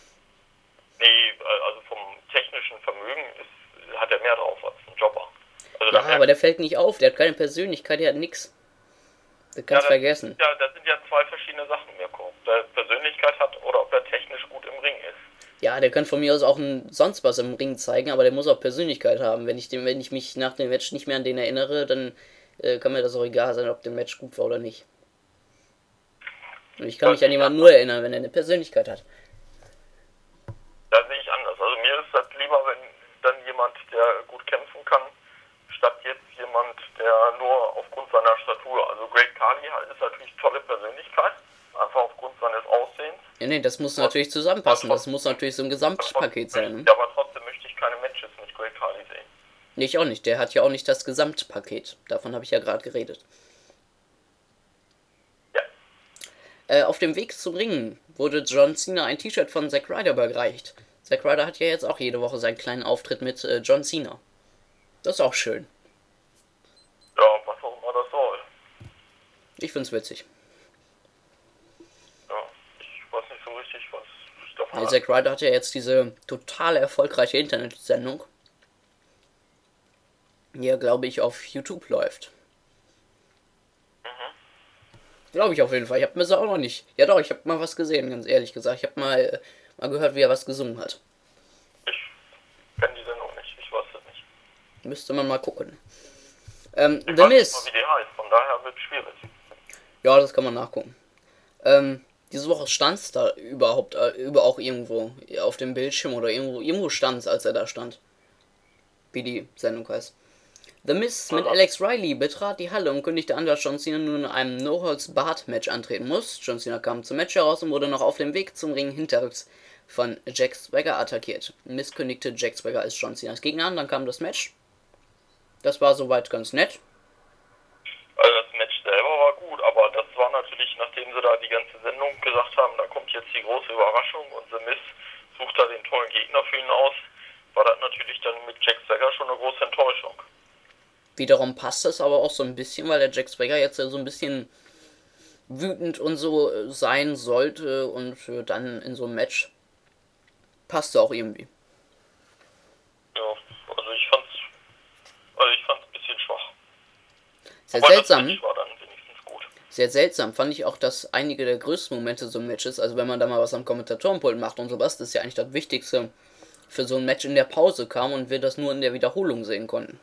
Nee, also vom technischen Vermögen ist, hat er mehr drauf als ein Jobber. Also ja, aber der fällt nicht auf, der hat keine Persönlichkeit, der hat nix. Das kannst ja, das, vergessen. Ja, das sind ja zwei verschiedene Sachen, Mirko. Ob der Persönlichkeit hat oder ob er technisch gut im Ring ist. Ja, der kann von mir aus auch ein, sonst was im Ring zeigen, aber der muss auch Persönlichkeit haben. Wenn ich, dem, wenn ich mich nach dem Match nicht mehr an den erinnere, dann äh, kann mir das auch egal sein, ob der Match gut war oder nicht. Und ich kann das mich an jemanden nur erinnern, wenn er eine Persönlichkeit hat. Da sehe ich anders. Also mir ist das lieber, wenn dann jemand, der gut kämpfen kann, statt jetzt jemand, der nur aufgrund seiner Statur, also Great Khali ist natürlich eine tolle Persönlichkeit, einfach aufgrund seines Aussehens. Ja, nee, das muss natürlich zusammenpassen, das muss natürlich so ein Gesamtpaket sein. Ne? Ja, aber trotzdem möchte ich keine Matches mit Great Khali sehen. Nee, ich auch nicht, der hat ja auch nicht das Gesamtpaket, davon habe ich ja gerade geredet. Ja. Äh, auf dem Weg zum Ring wurde John Cena ein T-Shirt von Zack Ryder überreicht. Zack Ryder hat ja jetzt auch jede Woche seinen kleinen Auftritt mit äh, John Cena. Das ist auch schön. Ja, was auch immer das soll. Ich find's witzig. Ja, ich weiß nicht so richtig, was ich davon Ja, Zack Ryder hat ja jetzt diese total erfolgreiche Internetsendung, die ja, glaube ich, auf YouTube läuft. Mhm. Glaube ich auf jeden Fall. Ich habe mir das auch noch nicht... Ja doch, ich habe mal was gesehen, ganz ehrlich gesagt. Ich habe mal, äh, mal gehört, wie er was gesungen hat. Ich kenne die Sendung nicht, ich weiß es nicht. Müsste man mal gucken. Ähm, ich The weiß Miz. nicht mal, wie die heißt, von daher wird es schwierig. Ja, das kann man nachgucken. Ähm, diese Woche stand es da überhaupt, äh, über auch irgendwo auf dem Bildschirm oder irgendwo, irgendwo stand es, als er da stand. Wie die Sendung heißt. The Miz mit Alex Riley betrat die Halle und kündigte an, dass John Cena nun in einem No-Holds-Barred-Match antreten muss. John Cena kam zum Match heraus und wurde noch auf dem Weg zum Ring hinterrücks von Jack Swagger attackiert. Miz kündigte Jack Swagger als John Cenas Gegner an, dann kam das Match. Das war soweit ganz nett. Also das Match selber war gut, aber das war natürlich, nachdem sie da die ganze Sendung gesagt haben, da kommt jetzt die große Überraschung und The Miz sucht da den tollen Gegner für ihn aus, war das natürlich dann mit Jack Swagger schon eine große Enttäuschung. Wiederum passt es aber auch so ein bisschen, weil der Jack Swagger jetzt ja so ein bisschen wütend und so sein sollte und dann in so einem Match passte auch irgendwie. Ja, also ich fand's, also ich fand's ein bisschen schwach. Sehr Wobei seltsam. Das Match war dann wenigstens gut. Sehr seltsam fand ich auch, dass einige der größten Momente so Matches, also wenn man da mal was am Kommentatorenpult macht und sowas, das ist ja eigentlich das Wichtigste für so ein Match in der Pause kam und wir das nur in der Wiederholung sehen konnten.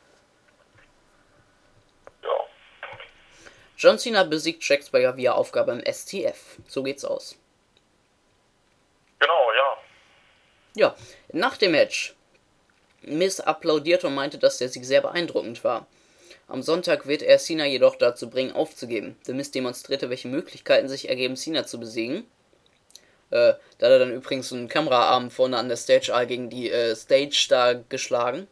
Ja. John Cena besiegt Jack Swagger via Aufgabe im S T F. So geht's aus. Genau, ja. Ja, nach dem Match. Miz applaudierte und meinte, dass der Sieg sehr beeindruckend war. Am Sonntag wird er Cena jedoch dazu bringen, aufzugeben. The Miz demonstrierte, welche Möglichkeiten sich ergeben, Cena zu besiegen. Äh, da hat er dann übrigens so einen Kameraarm vorne an der Stage A gegen die äh, Stage da geschlagen.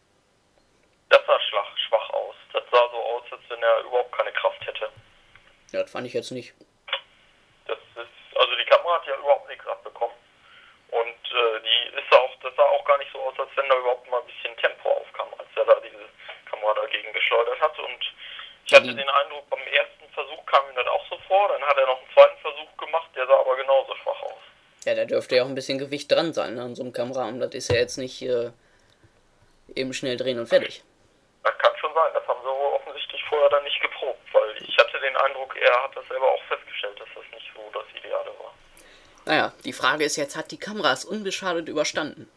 Das sah schwach, schwach aus. Das sah so aus, als wenn er überhaupt keine Kraft hätte. Ja, das fand ich jetzt nicht. Das ist, also die Kamera hat ja überhaupt nichts abbekommen. Und äh, die ist auch, das sah auch gar nicht so aus, als wenn da überhaupt mal ein bisschen Tempo aufkam, als er da diese Kamera dagegen geschleudert hat. Und ich hatte den Eindruck, beim ersten Versuch kam ihm das auch so vor. Dann hat er noch einen zweiten Versuch gemacht, der sah aber genauso schwach aus. Ja, da dürfte ja auch ein bisschen Gewicht dran sein, ne, an so einem Kameraarm. Das ist ja jetzt nicht äh, eben schnell drehen und fertig. Das kann schon sein. Das haben sie offensichtlich vorher dann nicht geprobt, weil ich hatte den Eindruck, er hat das selber auch festgestellt, dass das nicht so das Ideale war. Naja, die Frage ist jetzt, hat die Kamera es unbeschadet überstanden?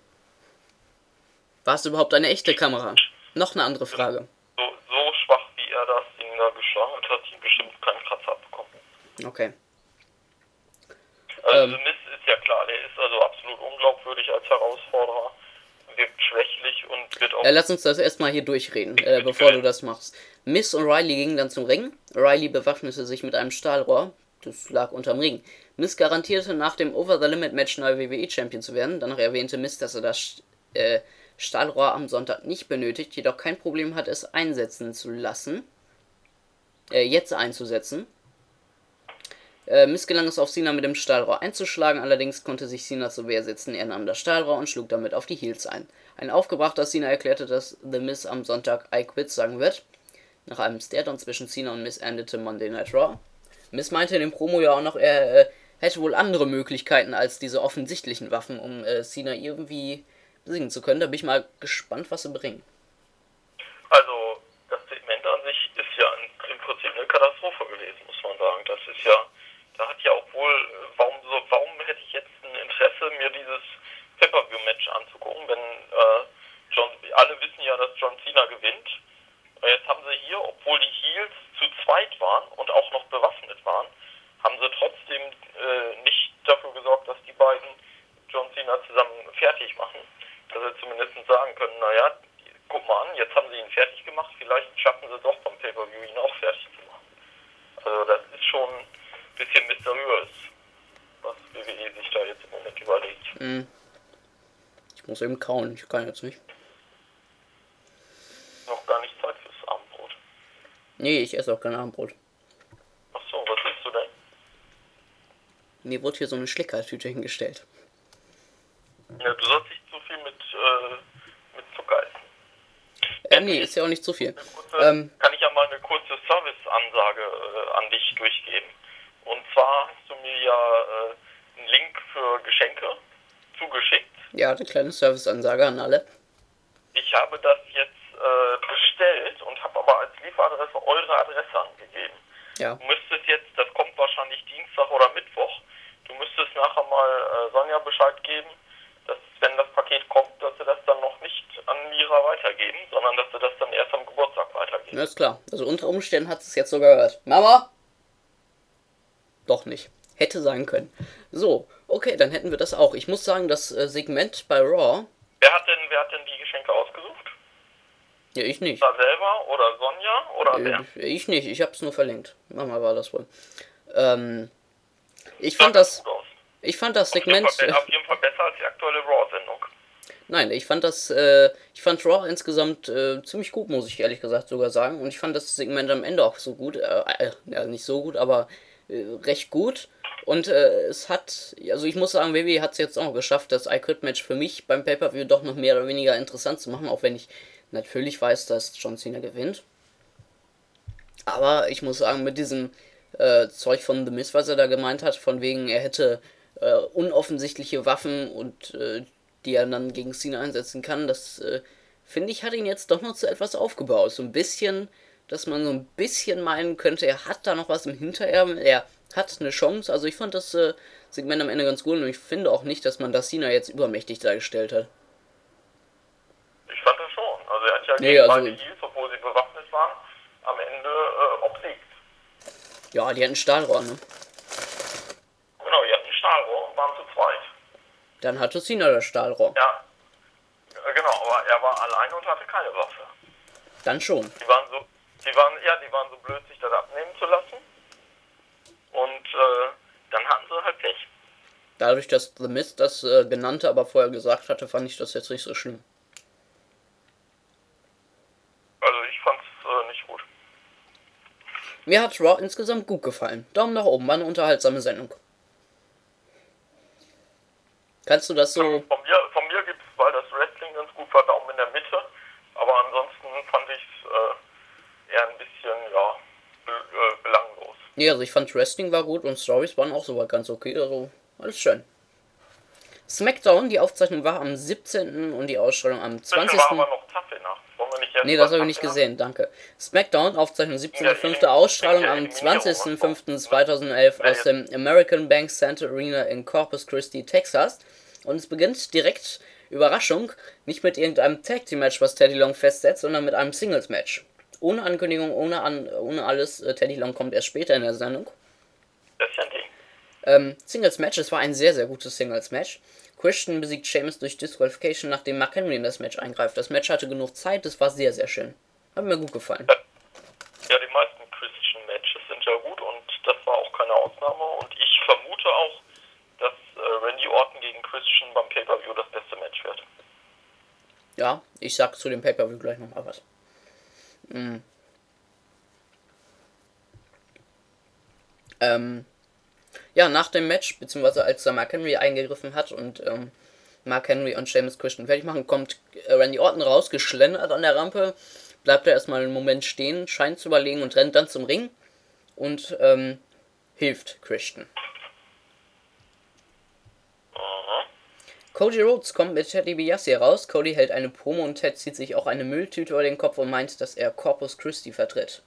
War es überhaupt eine echte Kamera? Noch eine andere Frage. So, so schwach, wie er das Ding da geschlagen hat, hat sie bestimmt keinen Kratzer abbekommen. Okay. Also Ähm. The Miz ist ja klar, der ist also absolut unglaubwürdig als Herausforderer, wirkt schwächlich und wird auch... Ja, lass uns das erstmal hier durchreden, äh, bevor du das machst. Miz und Riley gingen dann zum Ring. Riley bewaffnete sich mit einem Stahlrohr. Das lag unterm Ring. Miz garantierte nach dem Over-the-Limit-Match neuer W W E-Champion zu werden. Danach erwähnte Miz, dass er das äh, Stahlrohr am Sonntag nicht benötigt, jedoch kein Problem hat, es einsetzen zu lassen. Äh, jetzt einzusetzen. Äh, Miz gelang es auf Cena mit dem Stahlrohr einzuschlagen, allerdings konnte sich Cena zur Wehr setzen. Er nahm das Stahlrohr und schlug damit auf die Heels ein. Ein aufgebrachter Cena erklärte, dass The Miz am Sonntag I Quit sagen wird. Nach einem Stare-Down zwischen Cena und Miz endete Monday Night Raw. Miz meinte in dem Promo ja auch noch, er äh, hätte wohl andere Möglichkeiten als diese offensichtlichen Waffen, um äh, Cena irgendwie besiegen zu können. Da bin ich mal gespannt, was sie bringen. Also, das Segment an sich ist ja im Prinzip eine Katastrophe gewesen, muss man sagen. Das ist ja, da hat ja auch wohl, warum so, warum hätte ich jetzt ein Interesse, mir dieses Pay-Per-View-Match anzugucken, wenn äh, John, alle wissen ja, dass John Cena gewinnt. Jetzt haben sie hier, obwohl die Heels zu zweit waren und auch noch bewaffnet waren, haben sie trotzdem äh, nicht dafür gesorgt, dass die beiden John Cena zusammen fertig machen. Dass sie zumindest sagen können, naja, guck mal an, jetzt haben sie ihn fertig gemacht, vielleicht schaffen sie doch beim Pay-Per-View ihn auch fertig zu machen. Also das ist schon ein bisschen mysteriös, was W W E sich da jetzt im Moment überlegt. Mm. Ich muss eben kauen, ich kann jetzt nicht. Noch gar nicht Zeit fürs Abendbrot. Nee, ich esse auch kein Abendbrot. Ach so, was isst du denn? Mir wurde hier so eine Schleckertüte hingestellt. Ja, du sollst nicht zu viel mit, äh, mit Zucker essen. Äh, nee, ist ja auch nicht zu viel. Kurze, Ähm, kann ich ja mal eine kurze Serviceansage äh, an dich durchgeben. Und zwar hast du mir ja äh, einen Link für Geschenke zugeschickt. Ja, eine kleine Serviceansage an alle. Ich habe das jetzt äh, bestellt und habe aber als Lieferadresse eure Adresse angegeben. Ja. Du müsstest jetzt, das kommt wahrscheinlich Dienstag oder Mittwoch, du müsstest nachher mal äh, Sonja Bescheid geben, dass wenn das Paket kommt, dass sie das dann noch nicht an Mira weitergeben, sondern dass sie das dann erst am Geburtstag weitergeben. Ja, ist klar. Also unter Umständen hat es jetzt sogar gehört. Mama? Doch nicht. Hätte sein können. So, okay, dann hätten wir das auch. Ich muss sagen, das äh, Segment bei Raw... Wer hat denn, wer hat denn die Geschenke ausgesucht? Ja, ich nicht. Da selber oder Sonja oder Äh, wer? ich nicht, ich hab's nur verlinkt. Mama war das wohl. Ähm, ich Sah fand ganz das... gut aus. Ich fand das Auf jeden, Segment... Fall, auf jeden Fall besser als die aktuelle Raw-Sendung. Nein, ich fand das, äh, ich fand Raw insgesamt äh, ziemlich gut, muss ich ehrlich gesagt sogar sagen. Und ich fand das Segment am Ende auch so gut, äh, äh, ja, nicht so gut, aber äh, recht gut. Und äh, es hat, also ich muss sagen, W W E hat es jetzt auch geschafft, das I Quit Match für mich beim Pay-Per-View doch noch mehr oder weniger interessant zu machen, auch wenn ich natürlich weiß, dass John Cena gewinnt. Aber ich muss sagen, mit diesem äh, Zeug von The Miz, was er da gemeint hat, von wegen, er hätte äh, unoffensichtliche Waffen und äh, die er dann gegen Cena einsetzen kann, das, äh, finde ich, hat ihn jetzt doch noch zu etwas aufgebaut. So ein bisschen, dass man so ein bisschen meinen könnte, er hat da noch was im Hinterärmel, er hat eine Chance. Also ich fand das äh, Segment am Ende ganz gut und ich finde auch nicht, dass man das Cena jetzt übermächtig dargestellt hat. Ich fand das schon. Also er hat ja Nee, gegen also- beide Heels, obwohl sie bewaffnet waren, am Ende äh, obsiegt. Ja, die hatten Stahlrohr, ne? Genau, die hatten ein Stahlrohr und waren zu zweit. Dann hatte Cena das Stahlrohr. Ja, äh, genau, aber er war alleine und hatte keine Waffe. Dann schon. Die waren so, die waren, ja, die waren so blöd, sich das abnehmen zu lassen. Und äh, dann hatten sie halt Pech. Dadurch, dass The Miz das äh, genannte, aber vorher gesagt hatte, fand ich das jetzt nicht so schlimm. Also ich fand's äh, nicht gut. Mir hat Raw insgesamt gut gefallen. Daumen nach oben, war eine unterhaltsame Sendung. Kannst du das so... Von mir, von mir gibt's, weil das Wrestling ganz gut war, Daumen in der Mitte. Aber ansonsten fand ich's äh, eher ein bisschen, ja, be äh, belanglos. Nee, also ich fand Wrestling war gut und Stories waren auch soweit ganz okay. Also alles schön. SmackDown, die Aufzeichnung war am siebzehnten und die Ausstrahlung am Zwischen war zwanzigsten aber noch Taffel nachts. Wollen wir nicht jetzt Nee, das über habe ich nicht Taffel gesehen, danke. SmackDown, Aufzeichnung siebzehnten fünften Ja, Ausstrahlung ja, am Eliminierung, zwanzigsten fünften zweitausendelf Ja, aus dem American Bank Center Arena in Corpus Christi, Texas. Und es beginnt direkt, Überraschung, nicht mit irgendeinem Tag Team Match, was Teddy Long festsetzt, sondern mit einem Singles Match. Ohne Ankündigung, ohne, an, ohne alles. Äh, Teddy Long kommt erst später in der Sendung. Das ist ja ein Ding. Ähm, Singles Match, es war ein sehr, sehr gutes Singles Match. Christian besiegt Sheamus durch Disqualification, nachdem Mark Henry in das Match eingreift. Das Match hatte genug Zeit, es war sehr, sehr schön. Hat mir gut gefallen. Ja, die meisten Christian Matches sind ja gut und das war auch keine Ausnahme. Und ich vermute auch, dass äh, Randy Orton gegen Christian beim Pay-Per-View das beste Match wird. Ja, ich sag zu dem Pay-Per-View gleich noch mal was. Mhm. Ähm, ja, nach dem Match, beziehungsweise als da Mark Henry eingegriffen hat und ähm, Mark Henry und Sheamus Christian fertig machen, kommt äh, Randy Orton raus, geschlendert an der Rampe, bleibt er erstmal einen Moment stehen, scheint zu überlegen und rennt dann zum Ring und ähm, hilft Christian. Mhm. Cody Rhodes kommt mit Ted DiBiase raus. Cody hält eine Promo und Ted zieht sich auch eine Mülltüte über den Kopf und meint, dass er Corpus Christi vertritt.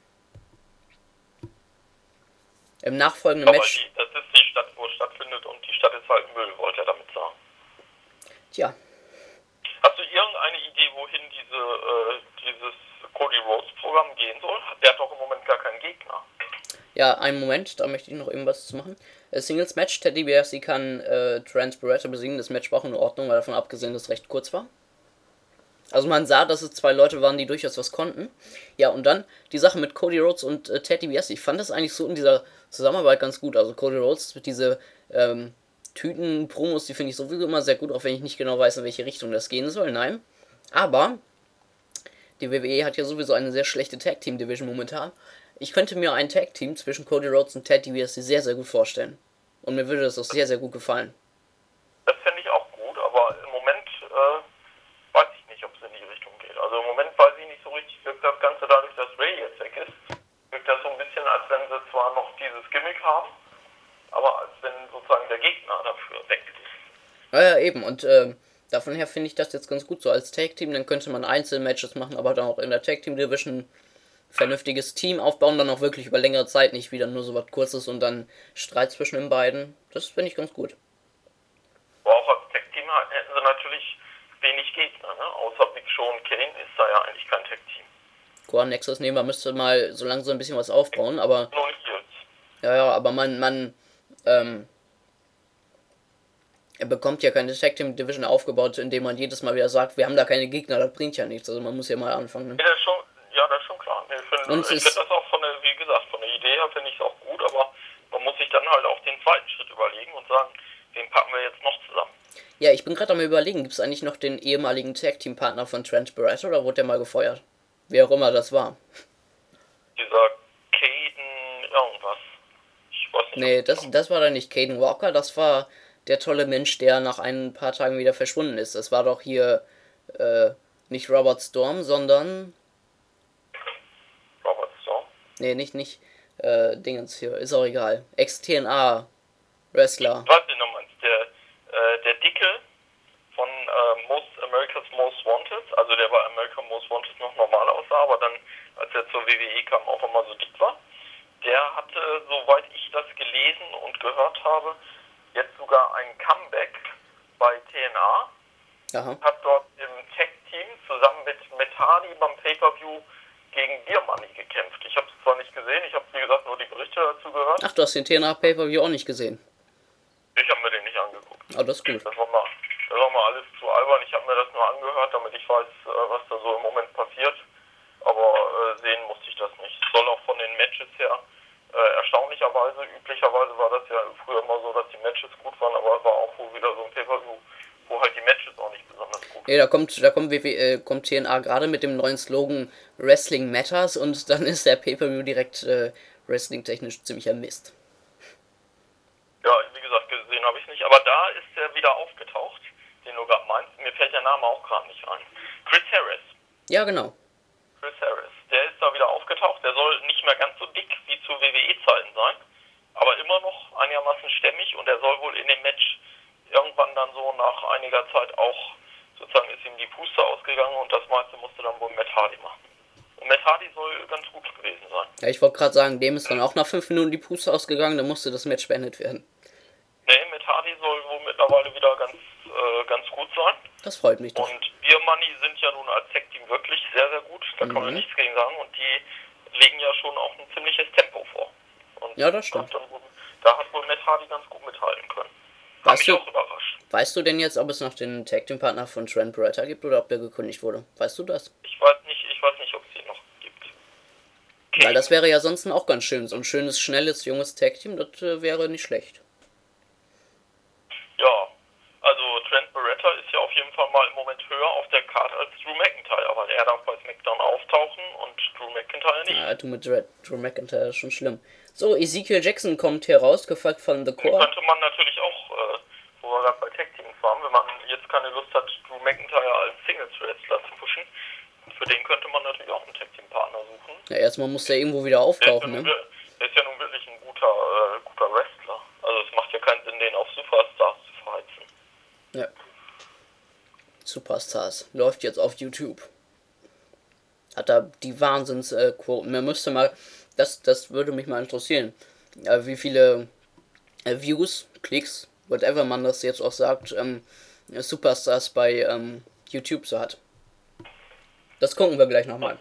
Im nachfolgenden Aber Match... die, das ist die Stadt, wo es stattfindet und die Stadt ist halt Müll, wollte er damit sagen. Tja, Hast du irgendeine Idee, wohin diese, äh, dieses Cody Rhodes Programm gehen soll? Der hat doch im Moment gar keinen Gegner. ja, einen Moment, da möchte ich noch eben was zu machen. Äh, Singles Match, Ted DiBiase kann äh, Trent Barretta besiegen. Das Match war auch in Ordnung, weil davon abgesehen, dass es recht kurz war. Also man sah, dass es zwei Leute waren, die durchaus was konnten. Ja, und dann die Sache mit Cody Rhodes und äh, Ted DiBiase. Ich fand das eigentlich so in dieser Zusammenarbeit ganz gut. Also Cody Rhodes mit diese ähm, Tüten-Promos, die finde ich sowieso immer sehr gut, auch wenn ich nicht genau weiß, in welche Richtung das gehen soll. Nein. Aber die W W E hat ja sowieso eine sehr schlechte Tag-Team-Division momentan. Ich könnte mir ein Tag-Team zwischen Cody Rhodes und Ted DiBiase sehr, sehr gut vorstellen. Und mir würde das auch sehr, sehr gut gefallen. Das fände ich auch gut, aber im Moment äh, weiß ich nicht, ob es in die Richtung geht. Also im Moment weiß ich nicht so richtig, wirkt das Ganze dadurch, dass Ray jetzt weg ist, wirkt das so ein bisschen, als wenn sie zwar noch dieses Gimmick haben, aber als wenn sozusagen der Gegner dafür weg ist. Ja, ja, eben. Und ähm, davon her finde ich das jetzt ganz gut so als Tag-Team. Dann könnte man Einzelmatches machen, aber dann auch in der Tag-Team-Division vernünftiges Team aufbauen, dann auch wirklich über längere Zeit, nicht wieder nur so was Kurzes und dann Streit zwischen den beiden. Das finde ich ganz gut. Aber auch als Tag-Team hätten sie natürlich wenig Gegner, ne? Außer Big Show und Kane ist da ja eigentlich kein Tag-Team. Core Nexus nehmen wir, müsste mal so langsam ein bisschen was aufbauen, aber... Nur nicht jetzt. Ja, ja, aber man, man, ähm... er bekommt ja keine Tag Team Division aufgebaut, indem man jedes Mal wieder sagt, wir haben da keine Gegner, das bringt ja nichts. Also man muss ja mal anfangen. Ne? Ja, das ist schon, ja, das ist schon klar. Ich finde Und es find ist- das auch von der, wie gesagt, von der Idee her finde ich es auch gut, aber man muss sich dann halt auch den zweiten Schritt überlegen und sagen, den packen wir jetzt noch zusammen. Ja, ich bin gerade am überlegen, gibt es eigentlich noch den ehemaligen Tag Team Partner von Trent Barretta oder wurde der mal gefeuert? Wer auch immer das war. Dieser Caden irgendwas. Ich weiß nicht. Nee, ob- das, das war dann nicht Caden Walker, das war der tolle Mensch, der nach ein paar Tagen wieder verschwunden ist. Das war doch hier äh, nicht Robert Storm, sondern... Robert Storm. Nee, nicht, nicht äh, Dingens hier, ist auch egal. Ex-T N A Wrestler. Warte nochmal, der, äh, der Dicke von Most Wanted, also der bei American Most Wanted noch normal aussah, aber dann, als er zur W W E kam, auch immer so dick war. Der hatte, soweit ich das gelesen und gehört habe, jetzt sogar ein Comeback bei T N A. Aha. Hat dort im Tag-Team zusammen mit Matt Hardy beim Pay-Per-View gegen Beer Money gekämpft. Ich habe es zwar nicht gesehen, ich habe wie gesagt nur die Berichte dazu gehört. Ach, du hast den T N A Pay-Per-View auch nicht gesehen? Ich habe mir den nicht angeguckt. Ah, das ist gut. Das war mal, das war mal alles zu albern. Ich habe mir das nur angehört, damit ich weiß, was da so im Moment passiert. Aber äh, sehen musste ich das nicht. Soll auch von den Matches her äh, erstaunlicherweise, üblicherweise war das ja früher immer so, dass die Matches gut waren, aber es war auch wohl wieder so ein Pay-Per-View, wo halt die Matches auch nicht besonders gut waren. Ja, da kommt, da kommt, W W, äh, kommt T N A gerade mit dem neuen Slogan Wrestling Matters und dann ist der Pay-Per-View direkt äh, wrestling-technisch ziemlicher Mist. Ja, wie gesagt, gesehen habe ich nicht, aber da ist er wieder aufgetaucht, den du gerade meinst. Mir fällt der Name auch gerade nicht ein. Chris Harris. Ja, genau. Chris Harris. Der ist da wieder aufgetaucht. Der soll nicht mehr ganz so dick wie zu W W E-Zeiten sein, aber immer noch einigermaßen stämmig und er soll wohl in dem Match irgendwann dann so nach einiger Zeit auch, sozusagen ist ihm die Puste ausgegangen und das meiste musste dann wohl Matt Hardy machen. Und Matt Hardy soll ganz gut gewesen sein. Ja, ich wollte gerade sagen, dem ist dann auch nach fünf Minuten die Puste ausgegangen, dann musste das Match beendet werden. Nee, Matt Hardy soll wohl mittlerweile wieder ganz, äh, ganz gut sein. Das freut mich doch. Und Beer Money sind ja nun als Tag-Team wirklich sehr, sehr gut. Da Mhm. kann man nichts gegen sagen. Und die legen ja schon auch ein ziemliches Tempo vor. Und Ja, das stimmt. Dann wohl, da hat wohl Matt Hardy ganz gut mithalten können. Hat Weißt mich du- auch überrascht. Weißt du denn jetzt, ob es noch den Tag-Team-Partner von Trent Beretta gibt oder ob der gekündigt wurde? Weißt du das? Ich weiß nicht, ich weiß nicht, ob es den noch gibt. Weil das wäre ja sonst auch ganz schön. So ein schönes, schnelles, junges Tag-Team, das äh, wäre nicht schlecht. Ja, also Trent Beretta ist ja auf jeden Fall mal im Moment höher auf der Karte als Drew McIntyre, weil er darf bei SmackDown auftauchen und Drew McIntyre nicht. Ja, du mit Drew, Drew McIntyre ist schon schlimm. So, Ezekiel Jackson kommt hier raus, gefolgt von The Den Core. könnte man natürlich auch, äh, wo wir gerade bei Tag Teams waren, wenn man jetzt keine Lust hat, Drew McIntyre als Singles-Wrestler zu pushen, für den könnte man natürlich auch einen Tag Team Partner suchen. Ja, erstmal muss der irgendwo wieder Der ist, ja auftauchen, nun, ne? wir- der ist ja nun wirklich ein guter, äh, guter Wrestler. Also es macht ja keinen Sinn, den auf Superstars zu verheizen. Ja. Superstars. Läuft jetzt auf YouTube. Hat da die Wahnsinnsquoten. Mir müsste mal, das, das würde mich mal interessieren, äh, wie viele äh, Views, Klicks, whatever man das jetzt auch sagt, ähm, Superstars bei ähm, YouTube so hat. Das gucken wir gleich nochmal.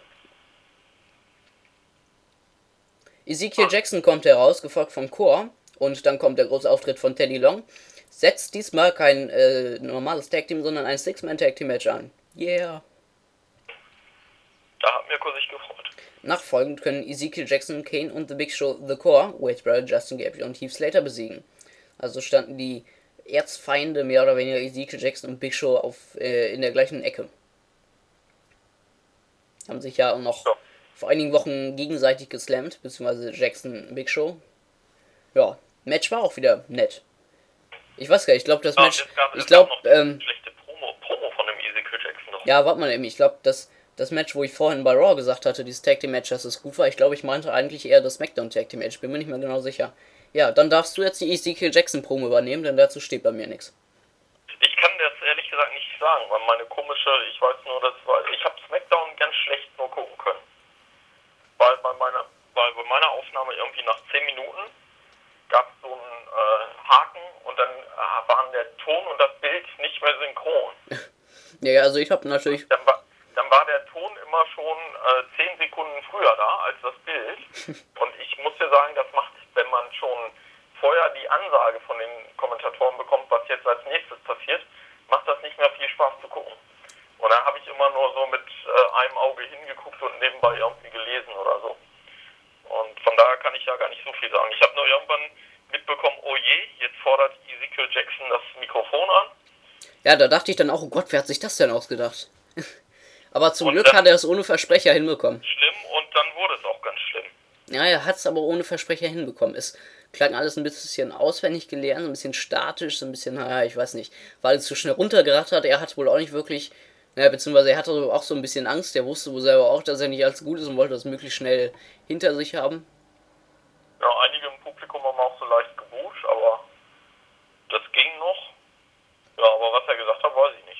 Ezekiel Jackson kommt heraus, gefolgt vom Core. Und dann kommt der große Auftritt von Teddy Long. Setzt diesmal kein äh, normales Tag-Team, sondern ein Six-Man-Tag-Team-Match an. Yeah. Da hat Mirko sich gefreut. Nachfolgend können Ezekiel Jackson, Kane und The Big Show The Core, Wade Barrett, Justin Gabriel und Heath Slater besiegen. Also standen die Erzfeinde mehr oder weniger Ezekiel Jackson und Big Show auf, äh, in der gleichen Ecke. Haben sich ja auch noch Ja. vor einigen Wochen gegenseitig geslammt, beziehungsweise Jackson Big Show. Ja, Match war auch wieder nett. Ich weiß gar nicht, ich glaube das Ah, Match, es gab, ich es glaube, gab noch ähm, schlechte Promo, Promo von dem Ezekiel Jackson noch. ja, warte mal eben, ich glaube, das, das Match, wo ich vorhin bei Raw gesagt hatte, dieses Tag Team Match, dass es gut war, ich glaube, ich meinte eigentlich eher das SmackDown Tag Team Match, bin mir nicht mehr genau sicher. Ja, dann darfst du jetzt die Ezekiel Jackson Promo übernehmen, denn dazu steht bei mir nichts. Ich kann das ehrlich gesagt nicht sagen, weil meine komische, ich weiß nur, dass war, ich habe SmackDown ganz schlecht nur gucken können. Weil bei meiner, weil bei meiner Aufnahme irgendwie nach zehn Minuten gab es so einen äh, Haken und dann äh, waren der Ton und das Bild nicht mehr synchron. Ja, ja, also ich habe natürlich, Dann war, dann war der Ton immer schon äh, zehn Sekunden früher da als das Bild. Und ich muss dir sagen, das macht, wenn man schon vorher die Ansage von den Kommentatoren bekommt, was jetzt als nächstes passiert, macht das nicht mehr viel Spaß zu gucken. Und dann habe ich immer nur so mit äh, einem Auge hingeguckt und nebenbei irgendwie gelesen oder so. Und von daher kann ich ja gar nicht so viel sagen. Ich habe nur irgendwann mitbekommen, oh je, jetzt fordert Ezekiel Jackson das Mikrofon an. ja, da dachte ich dann auch, oh Gott, wer hat sich das denn ausgedacht? Aber zum Und Glück dann- hat er es ohne Versprecher hinbekommen. Schlimm und dann wurde es auch ganz schlimm. Ja, er hat es aber ohne Versprecher hinbekommen. Es klang alles ein bisschen auswendig gelernt, ein bisschen statisch, so ein bisschen, naja, ich weiß nicht, weil es zu schnell runtergerattert. Er hat wohl auch nicht wirklich, naja, beziehungsweise er hatte auch so ein bisschen Angst. Er wusste wohl selber auch, dass er nicht allzu gut ist und wollte das möglichst schnell hinter sich haben. Ja, einige im Publikum haben auch so leicht gebucht, aber das ging noch. Ja, aber was er gesagt hat, weiß ich nicht. Eigentlich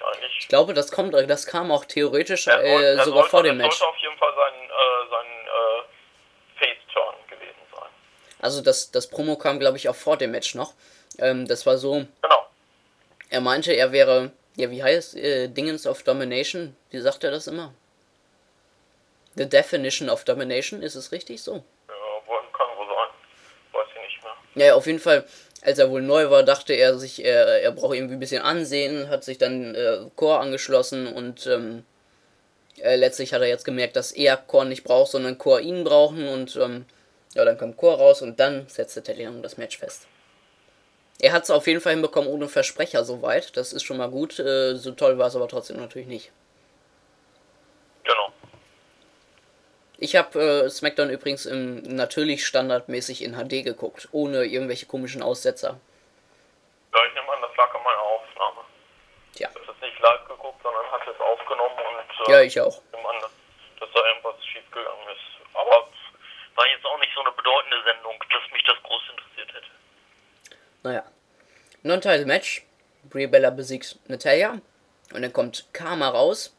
glaube, das kommt, das kam auch theoretisch Er, äh, soll, er sogar sollte, vor dem es Match. sollte auf jeden Fall sein, äh, sein äh, Face-Turn gewesen sein. Also das, das Promo kam, glaube ich, auch vor dem Match noch. Ähm, das war so, Genau. er meinte, er wäre, ja, wie heißt äh, Dingens of Domination? Wie sagt er das immer? The Definition of Domination, ist es richtig so? Ja, wohl, kann wohl sein. Weiß ich nicht mehr. Ja, auf jeden Fall, als er wohl neu war, dachte er sich, er, er braucht irgendwie ein bisschen Ansehen, hat sich dann äh, Core angeschlossen und ähm, äh, letztlich hat er jetzt gemerkt, dass er Core nicht braucht, sondern Core ihn brauchen und ähm, ja, dann kam Core raus und dann setzte Teddy Long das Match fest. Er hat es auf jeden Fall hinbekommen ohne Versprecher soweit, das ist schon mal gut, äh, so toll war es aber trotzdem natürlich nicht. Genau. Ich habe äh, SmackDown übrigens im, natürlich standardmäßig in H D geguckt, ohne irgendwelche komischen Aussetzer. Ja, ich nehme an, das lag an meiner Aufnahme. Tja. Ich habe es nicht live geguckt, sondern hatte es aufgenommen und äh, Ja, ich auch. nehme an, dass, dass da irgendwas schief gegangen ist. Aber war jetzt auch nicht so eine bedeutende Sendung, dass mich das groß interessiert hätte. Naja. Non-Title-Match. Brie Bella besiegt Natalya. Und dann kommt Karma raus.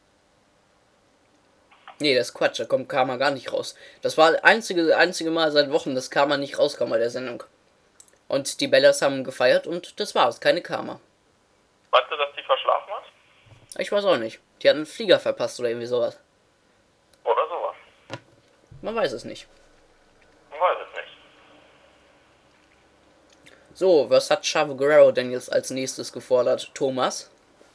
Nee, das ist Quatsch, da kommt Karma gar nicht raus. Das war das einzige, einzige Mal seit Wochen, dass Karma nicht rauskam bei der Sendung. Und die Bellas haben gefeiert und das war's, keine Karma. Meinst du, dass die verschlafen hat? Ich weiß auch nicht. Die hat einen Flieger verpasst oder irgendwie sowas. Oder sowas. Man weiß es nicht. Man weiß es nicht. So, was hat Chavo Guerrero denn jetzt als nächstes gefordert? Thomas?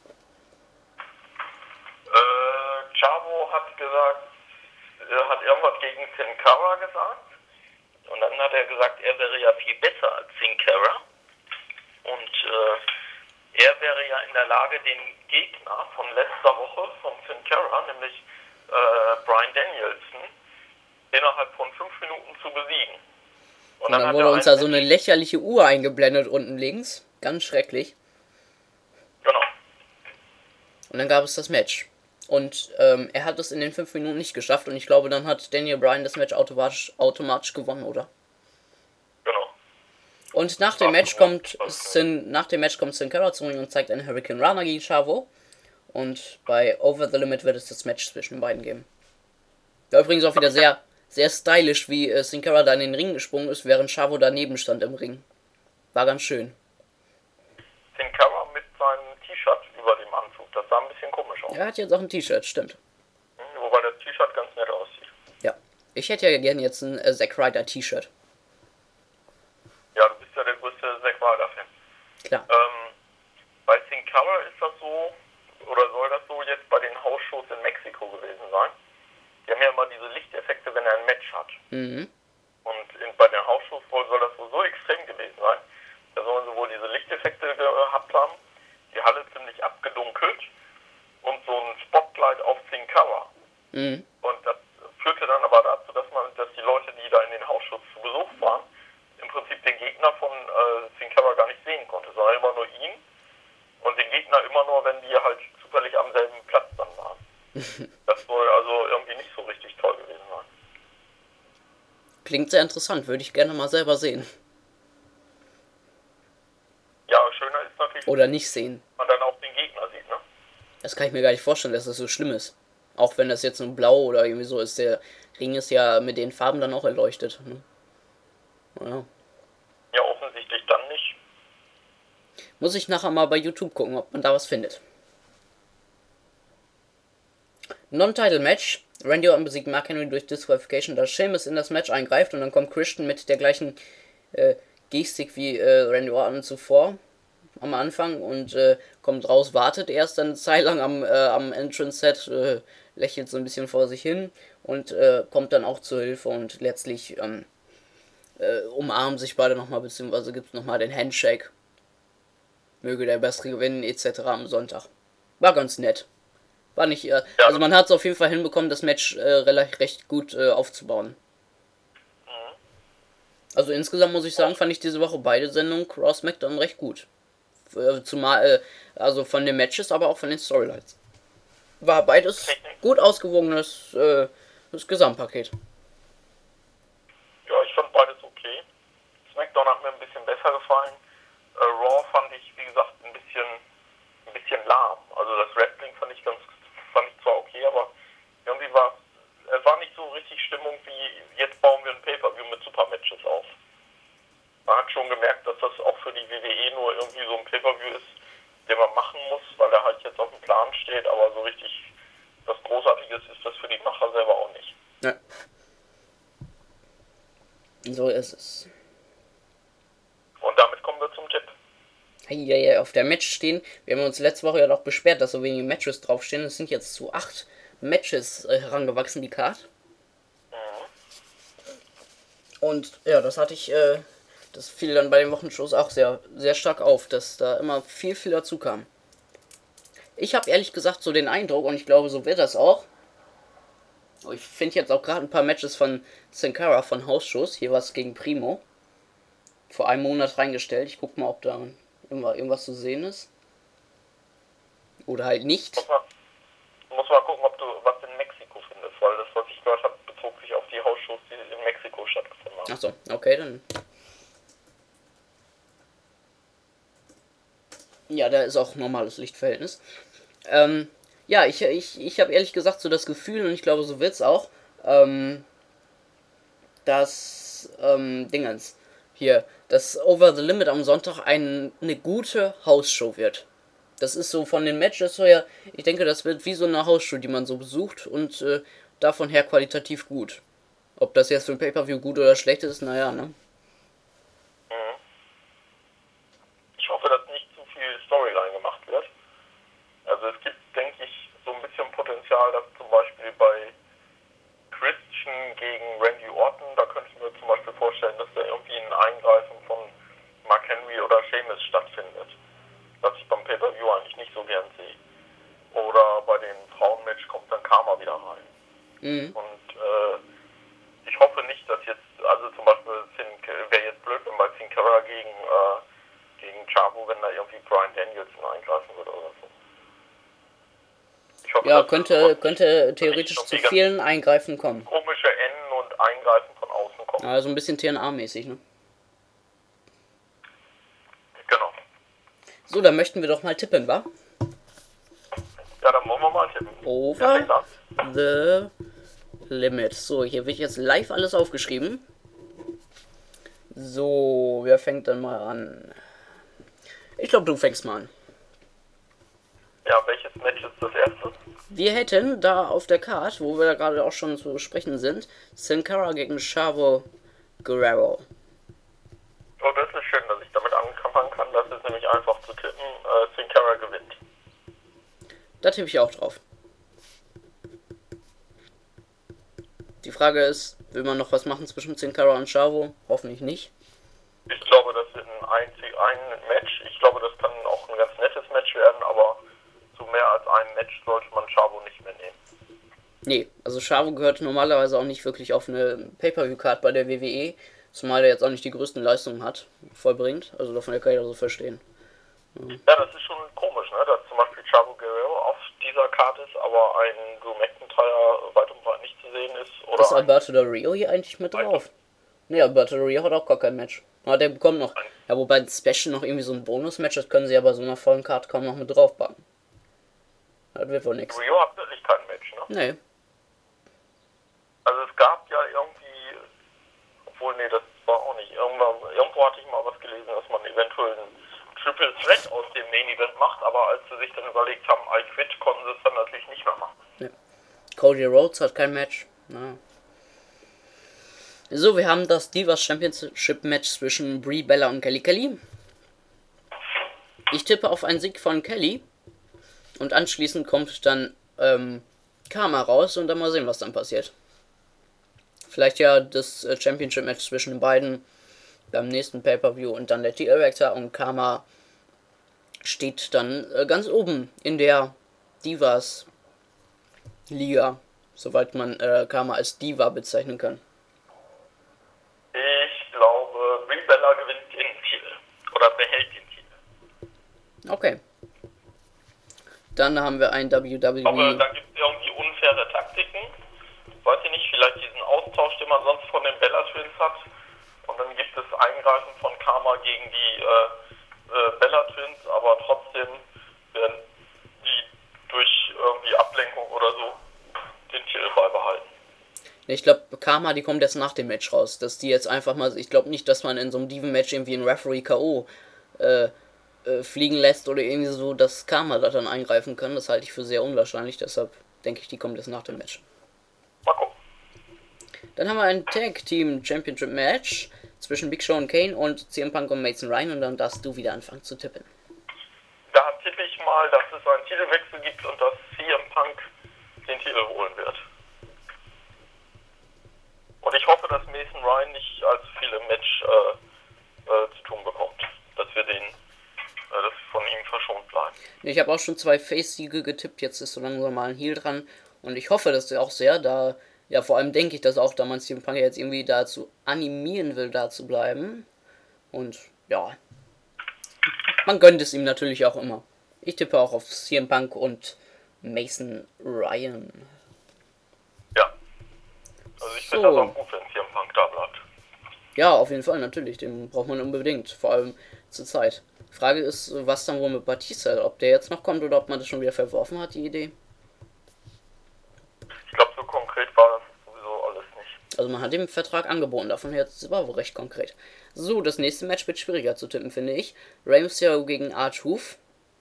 Äh, Chavo hat gesagt, er hat irgendwas gegen Sin Cara gesagt. Und dann hat er gesagt, er wäre ja viel besser als Sin Cara. Und äh, er wäre ja in der Lage, den Gegner von letzter Woche von Sin Cara, nämlich äh, Bryan Danielson, innerhalb von fünf Minuten zu besiegen. Und dann, dann wurde uns da so eine lächerliche Uhr eingeblendet unten links. Ganz schrecklich. Genau. Und dann gab es das Match. Und ähm, er hat es in den fünf Minuten nicht geschafft. Und ich glaube, dann hat Daniel Bryan das Match automatisch, automatisch gewonnen, oder? Genau. Und nach dem Match kommt Sin, nach dem Match kommt Sin Cara zu Ring und zeigt einen Hurricane Rana gegen Chavo. Und bei Over the Limit wird es das Match zwischen den beiden geben. Ja, übrigens auch wieder sehr, sehr stylisch, wie äh, Sin Cara da in den Ring gesprungen ist, während Chavo daneben stand im Ring. War ganz schön. Sin Cara mit seinem T-Shirt über dem Anzug, das sah ein bisschen komisch aus. Er hat jetzt auch ein T-Shirt, stimmt. Mhm, wobei das T-Shirt ganz nett aussieht. Ja. Ich hätte ja gerne jetzt ein äh, Zack Ryder T-Shirt. Ja, du bist ja der größte Zack Ryder-Fan. Klar. Ähm, bei Sin Cara ist das so, oder soll das so jetzt bei den Hausshows in Mexiko gewesen sein? Die haben ja immer diese Lichteffekte, wenn er ein Match hat. Mhm. Und in, bei den Hausshows soll das wohl so extrem gewesen sein. Da sollen sie wohl diese Lichteffekte gehabt haben, die Halle ziemlich abgedunkelt und so ein Spotlight auf Sin Cara. Mhm. Und das führte dann aber dazu, dass man, dass die Leute, die da in den Hausshows zu Besuch waren, im Prinzip den Gegner von äh, Sin Cara gar nicht sehen konnte, sondern immer nur ihn und den Gegner immer nur, wenn die halt zufällig am selben Platz dann waren. Das soll also irgendwie nicht so richtig toll gewesen sein. Klingt sehr interessant, würde ich gerne mal selber sehen. Ja, schöner ist natürlich, Oder nicht sehen. wenn man dann auch den Gegner sieht, ne? Das kann ich mir gar nicht vorstellen, dass das so schlimm ist. Auch wenn das jetzt nur blau oder irgendwie so ist. Der Ring ist ja mit den Farben dann auch erleuchtet. Ne? Ja. Ja, offensichtlich dann nicht. Muss ich nachher mal bei YouTube gucken, ob man da was findet. Non-Title-Match. Randy Orton besiegt Mark Henry durch Disqualification, da Sheamus in das Match eingreift und dann kommt Christian mit der gleichen äh, Gestik wie äh, Randy Orton zuvor am Anfang und äh, kommt raus, wartet erst eine Zeit lang am, äh, am Entrance-Set, äh, lächelt so ein bisschen vor sich hin und äh, kommt dann auch zur Hilfe und letztlich ähm, äh, umarmen sich beide nochmal, beziehungsweise gibt es nochmal den Handshake. Möge der Bessere gewinnen, et cetera am Sonntag. War ganz nett. War nicht, äh, Ja. also man hat es auf jeden Fall hinbekommen, das Match äh, relativ recht gut äh, aufzubauen. Mhm. Also insgesamt muss ich sagen, fand ich diese Woche beide Sendungen Raw SmackDown recht gut. Äh, zumal, äh, also von den Matches, aber auch von den Storylines. War beides gut ausgewogenes äh, das Gesamtpaket. Ja, ich fand beides okay. SmackDown hat mir ein bisschen besser gefallen. Äh, Raw fand ich, wie gesagt, ein bisschen, ein bisschen lahm. Also das Wrestling fand ich Stimmung wie, jetzt bauen wir ein Pay-Per-View mit Super-Matches auf. Man hat schon gemerkt, dass das auch für die W W E nur irgendwie so ein Pay-Per-View ist, den man machen muss, weil er halt jetzt auf dem Plan steht, aber so richtig was Großartiges ist das für die Macher selber auch nicht. Ja. So ist es. Und damit kommen wir zum Tipp. Ja, ja, auf der Match stehen. Wir haben uns letzte Woche ja noch beschwert, dass so wenige Matches draufstehen. Es sind jetzt zu acht Matches äh, herangewachsen, die Card. Mhm. Und ja, das hatte ich, äh, das fiel dann bei den Wochenshows auch sehr, sehr stark auf, dass da immer viel, viel dazu kam. Ich habe ehrlich gesagt so den Eindruck, und ich glaube, so wird das auch. Ich finde jetzt auch gerade ein paar Matches von Sin Cara von Hausshows. Hier was gegen Primo. Vor einem Monat reingestellt. Ich guck mal, ob da irgendwas zu sehen ist. Oder halt nicht. Muss mal, muss mal gucken, ob du was in Mexiko findest, weil das, was ich gehört habe, bezog sich auf die Hausshows, die in Mexiko stattgefunden haben. Achso, okay, dann. Ja, da ist auch normales Lichtverhältnis. Ähm, ja, ich, ich, ich habe ehrlich gesagt so das Gefühl, und ich glaube, so wird's auch, ähm, dass, ähm, Dingens, hier, dass Over the Limit am Sonntag ein, eine gute Hausshow wird. Das ist so von den Matches her, ich denke, das wird wie so eine Hausshow, die man so besucht und äh, davon her qualitativ gut. Ob das jetzt für ein Pay-Per-View gut oder schlecht ist, naja, ne? Mhm. Ich hoffe, dass nicht zu viel Storyline gemacht wird. Also es gibt, denke ich, so ein bisschen Potenzial, dass zum Beispiel bei Christian gegen Randy Orton, da könnte ich mir zum Beispiel vorstellen, dass da irgendwie ein Eingreifen von Mark Henry oder Sheamus stattfindet. Was ich beim Pay-Per-View eigentlich nicht so gern sehe. Oder bei den Frauenmatch kommt dann Karma wieder rein. Mhm. Und äh, ich hoffe nicht, dass jetzt, also zum Beispiel wäre jetzt blöd, wenn bei Sin Cara gegen, äh, gegen Chavo, wenn da irgendwie Bryan Danielson eingreifen würde oder so. Ich hoffe, Ja, dass könnte, das könnte theoretisch nicht zu so die vielen Eingreifen kommen. komische Enden und Eingreifen von außen kommen. Also ein bisschen T N A-mäßig, ne? Genau. So, dann möchten wir doch mal tippen, wa? Ja, dann wollen wir mal tippen. Over the Limit. So, hier wird jetzt live alles aufgeschrieben. So, wer fängt dann mal an? Ich glaube, du fängst mal an. Ja, welches Match ist das erste? Wir hätten da auf der Card, wo wir da gerade auch schon zu sprechen sind, Sin Cara gegen Chavo Guerrero. Oh, das ist schön, dass ich damit anfangen kann. Das ist nämlich einfach zu tippen. Äh, Sin Cara gewinnt. Da tippe ich auch drauf. Die Frage ist, will man noch was machen zwischen Sin Cara und Chavo? Hoffentlich nicht. Ich glaube, das wird ein einzig ein Match. Ich glaube, das kann auch ein ganz nettes Match werden, aber zu mehr als einem Match sollte man Chavo nicht mehr nehmen. Nee, also Chavo gehört normalerweise auch nicht wirklich auf eine Pay-Per-View-Card bei der W W E, zumal er jetzt auch nicht die größten Leistungen hat, vollbringt. Also davon kann ich also verstehen. Mhm. Ja, das ist schon komisch, ne? Dass zum Beispiel Chavo Guerrero auf dieser Karte ist, aber ein Drew McIntyre weit und breit nicht zu sehen ist. Oder ist Alberto Del Rio hier eigentlich mit drauf? Ne, Alberto Del Rio hat auch gar kein Match. Aber der bekommt noch, ja, wobei ein Special noch irgendwie so ein Bonus-Match, das können sie ja bei so einer vollen Card kaum noch mit draufpacken. Das wird wohl nix. Rio hat wirklich kein Match, ne? Nee. Also es gab ja irgendwie, obwohl, nee, das war auch nicht, irgendwann, irgendwo hatte ich mal was gelesen, dass man eventuell ein Triple Threat aus dem Main Event macht, aber als sie sich dann überlegt haben, I quit, konnten sie es dann natürlich nicht mehr machen. Ja. Cody Rhodes hat kein Match. Na. So, wir haben das Divas Championship Match zwischen Brie Bella und Kelly Kelly. Ich tippe auf einen Sieg von Kelly. Und anschließend kommt dann ähm, Karma raus und dann mal sehen, was dann passiert. Vielleicht ja das äh, Championship Match zwischen den beiden beim nächsten Pay-Per-View und dann der Titelwechsel und Karma steht dann äh, ganz oben in der Divas Liga, soweit man äh, Karma als Diva bezeichnen kann. Ich glaube, Brie Bella gewinnt den Titel. Oder behält den Titel. Okay. Dann haben wir ein W W E. Aber da gibt es irgendwie unfaire Taktiken. Weiß ich nicht, vielleicht diesen Austausch, den man sonst von den Bella Twins hat. Und dann gibt es Eingreifen von Karma gegen die äh, äh, Bella Twins, aber trotzdem werden die durch irgendwie Ablenkung oder so den Titel beibehalten. Ich glaube, Karma, die kommt jetzt nach dem Match raus. Dass die jetzt einfach mal. Ich glaube nicht, dass man in so einem Diven-Match irgendwie einen Referee K O äh, äh, fliegen lässt oder irgendwie so, dass Karma da dann eingreifen kann. Das halte ich für sehr unwahrscheinlich. Deshalb denke ich, die kommt jetzt nach dem Match. Mal gucken. Dann haben wir ein Tag Team Championship Match zwischen Big Show und Kane und C M Punk und Mason Ryan. Und dann darfst du wieder anfangen zu tippen. Da tippe ich mal, dass es einen Titelwechsel gibt und dass C M Punk den Titel holen wird. Und ich hoffe, dass Mason Ryan nicht allzu viel im Match äh, äh, zu tun bekommt. Dass wir den, äh, dass wir von ihm verschont bleiben. Ich habe auch schon zwei Face-Siege getippt, jetzt ist so langsam mal ein Heel dran. Und ich hoffe das auch sehr, da, ja, vor allem denke ich das auch, da man C M Punk jetzt irgendwie dazu animieren will, da zu bleiben. Und, ja, man gönnt es ihm natürlich auch immer. Ich tippe auch auf C M Punk und Mason Ryan. Ja. Also ich So. finde das auch gut, wenn C M Punk da bleibt. Ja, auf jeden Fall, natürlich. Den braucht man unbedingt. Vor allem zur Zeit. Frage ist, was dann wohl mit Batista, ob der jetzt noch kommt oder ob man das schon wieder verworfen hat, die Idee. Ich glaube, so konkret war das sowieso alles nicht. Also man hat dem Vertrag angeboten, davon her ist es aber wohl recht konkret. So, das nächste Match wird schwieriger zu tippen, finde ich. Rey Mysterio gegen R-Truth.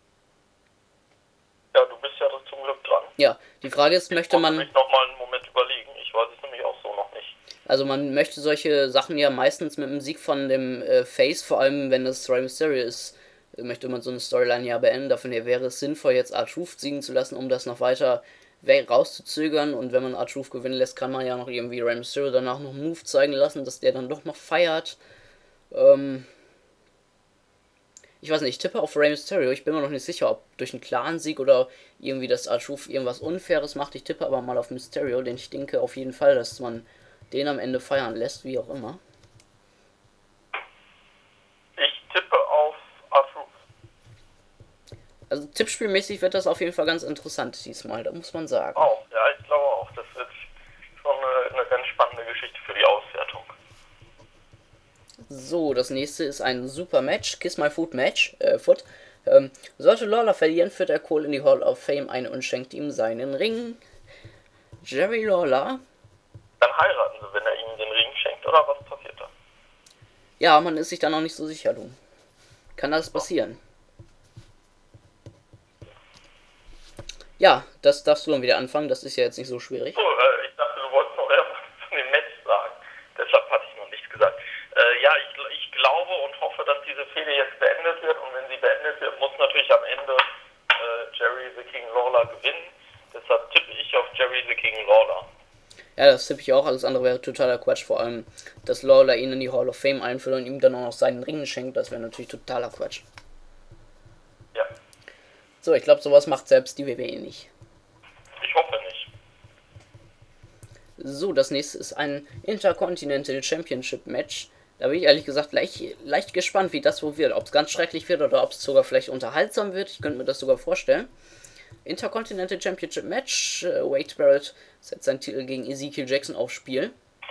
Ja, du bist ja zum Glück dran. Ja, die Frage ist, möchte man... Ich muss mich noch mal einen Moment überlegen. Ich weiß es nämlich auch so noch nicht. Also man möchte solche Sachen ja meistens mit dem Sieg von dem äh, Face, vor allem wenn es Rey Mysterio ist, möchte man so eine Storyline ja beenden. Davon her wäre es sinnvoll, jetzt R-Truth siegen zu lassen, um das noch weiter rauszuzögern. Und wenn man R-Truth gewinnen lässt, kann man ja noch irgendwie Rey Mysterio danach noch einen Move zeigen lassen, dass der dann doch noch feiert. Ähm ich weiß nicht, ich tippe auf Rey Mysterio. Ich bin mir noch nicht sicher, ob durch einen klaren Sieg oder irgendwie, dass R-Truth irgendwas Unfaires macht. Ich tippe aber mal auf Mysterio, denn ich denke auf jeden Fall, dass man den am Ende feiern lässt, wie auch immer. Ich tippe auf R-Truth. Also tippspielmäßig wird das auf jeden Fall ganz interessant diesmal, da muss man sagen. Auch, ja, ich glaube auch. Das wird schon eine, eine ganz spannende Geschichte für die Auswertung. So, das nächste ist ein super Match, Kiss My Foot Match, äh, Foot. Ähm, sollte Lawler verlieren, führt er Cole in die Hall of Fame ein und schenkt ihm seinen Ring. Jerry Lawler. Dann heiraten sie, wenn er ihnen den Ring schenkt, oder was passiert da? Ja, man ist sich da noch nicht so sicher, du. Kann das passieren? Ja, das darfst du dann wieder anfangen, das ist ja jetzt nicht so schwierig. So, äh, ich dachte, du wolltest noch etwas zu dem Match sagen. Deshalb hatte ich noch nichts gesagt. Äh, ja, ich, ich glaube und hoffe, dass diese Fehde jetzt beendet wird. Und wenn sie beendet wird, muss natürlich am Ende äh, Jerry the King Lawler gewinnen. Deshalb tippe ich auf Jerry the King Lawler. Ja, das tippe ich auch. Alles andere wäre totaler Quatsch. Vor allem, dass Lawler ihn in die Hall of Fame einführt und ihm dann auch noch seinen Ring schenkt. Das wäre natürlich totaler Quatsch. Ja. So, ich glaube, sowas macht selbst die W W E nicht. Ich hoffe nicht. So, das nächste ist ein Intercontinental Championship Match. Da bin ich ehrlich gesagt leicht, leicht gespannt, wie das wohl wird. Ob es ganz schrecklich wird oder ob es sogar vielleicht unterhaltsam wird. Ich könnte mir das sogar vorstellen. Intercontinental Championship Match. Äh, Wade Barrett setzt seinen Titel gegen Ezekiel Jackson aufs Spiel.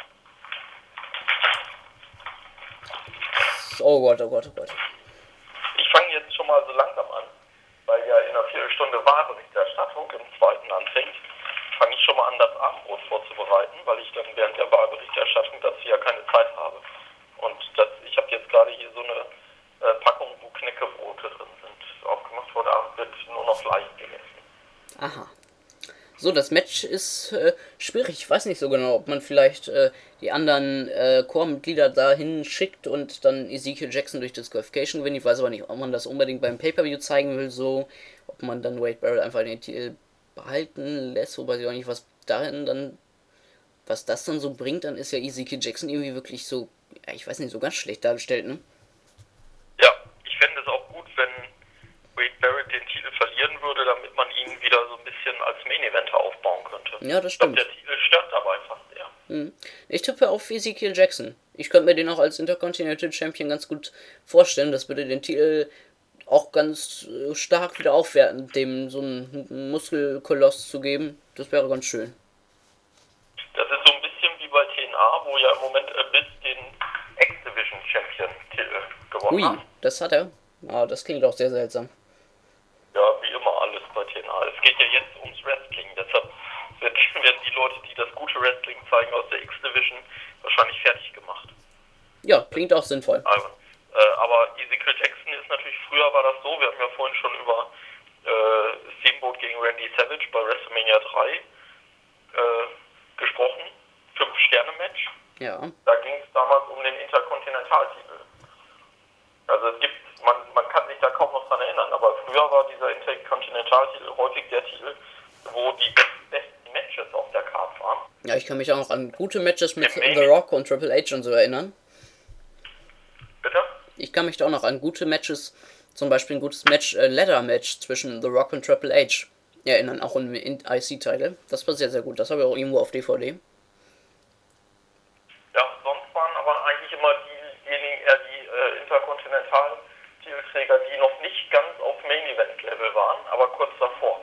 Oh Gott, oh Gott, oh Gott. Ich fange jetzt schon mal so langsam an, weil ja in einer Viertelstunde Wahlberichterstattung im zweiten anfängt. Fange ich schon mal an, das Abendbrot vorzubereiten, weil ich dann während der Wahlberichterstattung dazu ja keine Zeit habe. Und das, ich habe jetzt gerade hier so eine äh, Packung, wo Knäckebrote drin sind, aufgemacht. Heute Abend wird nur noch leicht gegessen. Aha. So, das Match ist äh, schwierig. Ich weiß nicht so genau, ob man vielleicht äh, die anderen äh, Core-Mitglieder dahin schickt und dann Ezekiel Jackson durch Disqualification gewinnt. Ich weiß aber nicht, ob man das unbedingt beim Pay-Per-View zeigen will, so. Ob man dann Wade Barrett einfach den Titel behalten lässt, wobei ich auch nicht, was dahin dann, was das dann so bringt, dann ist ja Ezekiel Jackson irgendwie wirklich so, ja, ich weiß nicht, so ganz schlecht dargestellt, ne? Ja, ich fände es auch gut, wenn Wade Barrett den Titel verlieren würde, damit man ihn wieder so ein bisschen als Main-Eventer aufbauen könnte. Ja, das stimmt. Ich glaube, der Titel stört dabei fast eher. Hm. Ich tippe auf Ezekiel Jackson. Ich könnte mir den auch als Intercontinental Champion ganz gut vorstellen. Das würde den Titel auch ganz äh, stark wieder aufwerten, dem so einen Muskelkoloss zu geben. Das wäre ganz schön. Das ist so ein bisschen wie bei T N A, wo ja im Moment Abyss den X-Division Champion-Titel gewonnen Ui, hat. das hat er. Ah, das klingt auch sehr seltsam. Ja, wie immer alles bei T N A. Es geht ja jetzt ums Wrestling, deshalb wird, werden die Leute, die das gute Wrestling zeigen, Aussteigen aus der X-Division wahrscheinlich fertig gemacht. Ja, klingt auch sinnvoll. Also, äh, aber Ezekiel Jackson ist natürlich, früher war das so, wir haben ja vorhin schon über äh, Steamboat gegen Randy Savage bei WrestleMania drei äh, gesprochen, Fünf-Sterne-Match. Ja. Da ging es damals um den Interkontinentaltitel. Also es gibt, man, man kann sich da kaum noch dran erinnern, aber früher war dieser Interkontinentaltitel häufig der Titel, wo die besten Matches auf der Card waren. Ja, ich kann mich auch noch an gute Matches mit The Rock und Triple H und so erinnern. Bitte? Ich kann mich da auch noch an gute Matches, zum Beispiel ein gutes Match, äh, Ladder-Match zwischen The Rock und Triple H erinnern, auch im I C-Title. Das war sehr, sehr gut. Das habe ich auch irgendwo auf D V D. Ja, sonst waren aber eigentlich immer diejenigen eher die äh, Interkontinental-Titelträger, die noch nicht ganz auf Main-Event-Level waren, aber kurz davor.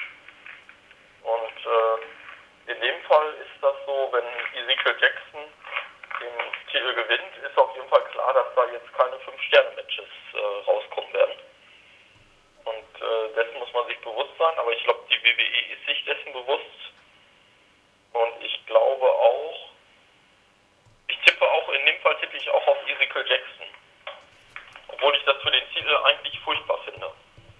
Und äh, in dem Fall ist das so, wenn Ezekiel Jackson den Titel gewinnt, ist auf jeden Fall klar, dass da jetzt keine fünf-Sterne-Matches äh, rauskommen werden. Und äh, dessen muss man sich bewusst sein, aber ich glaube, die W W E ist sich dessen bewusst. Und ich glaube auch, ich tippe auch, in dem Fall tippe ich auch auf Ezekiel Jackson. Obwohl ich das für den Titel eigentlich furchtbar finde.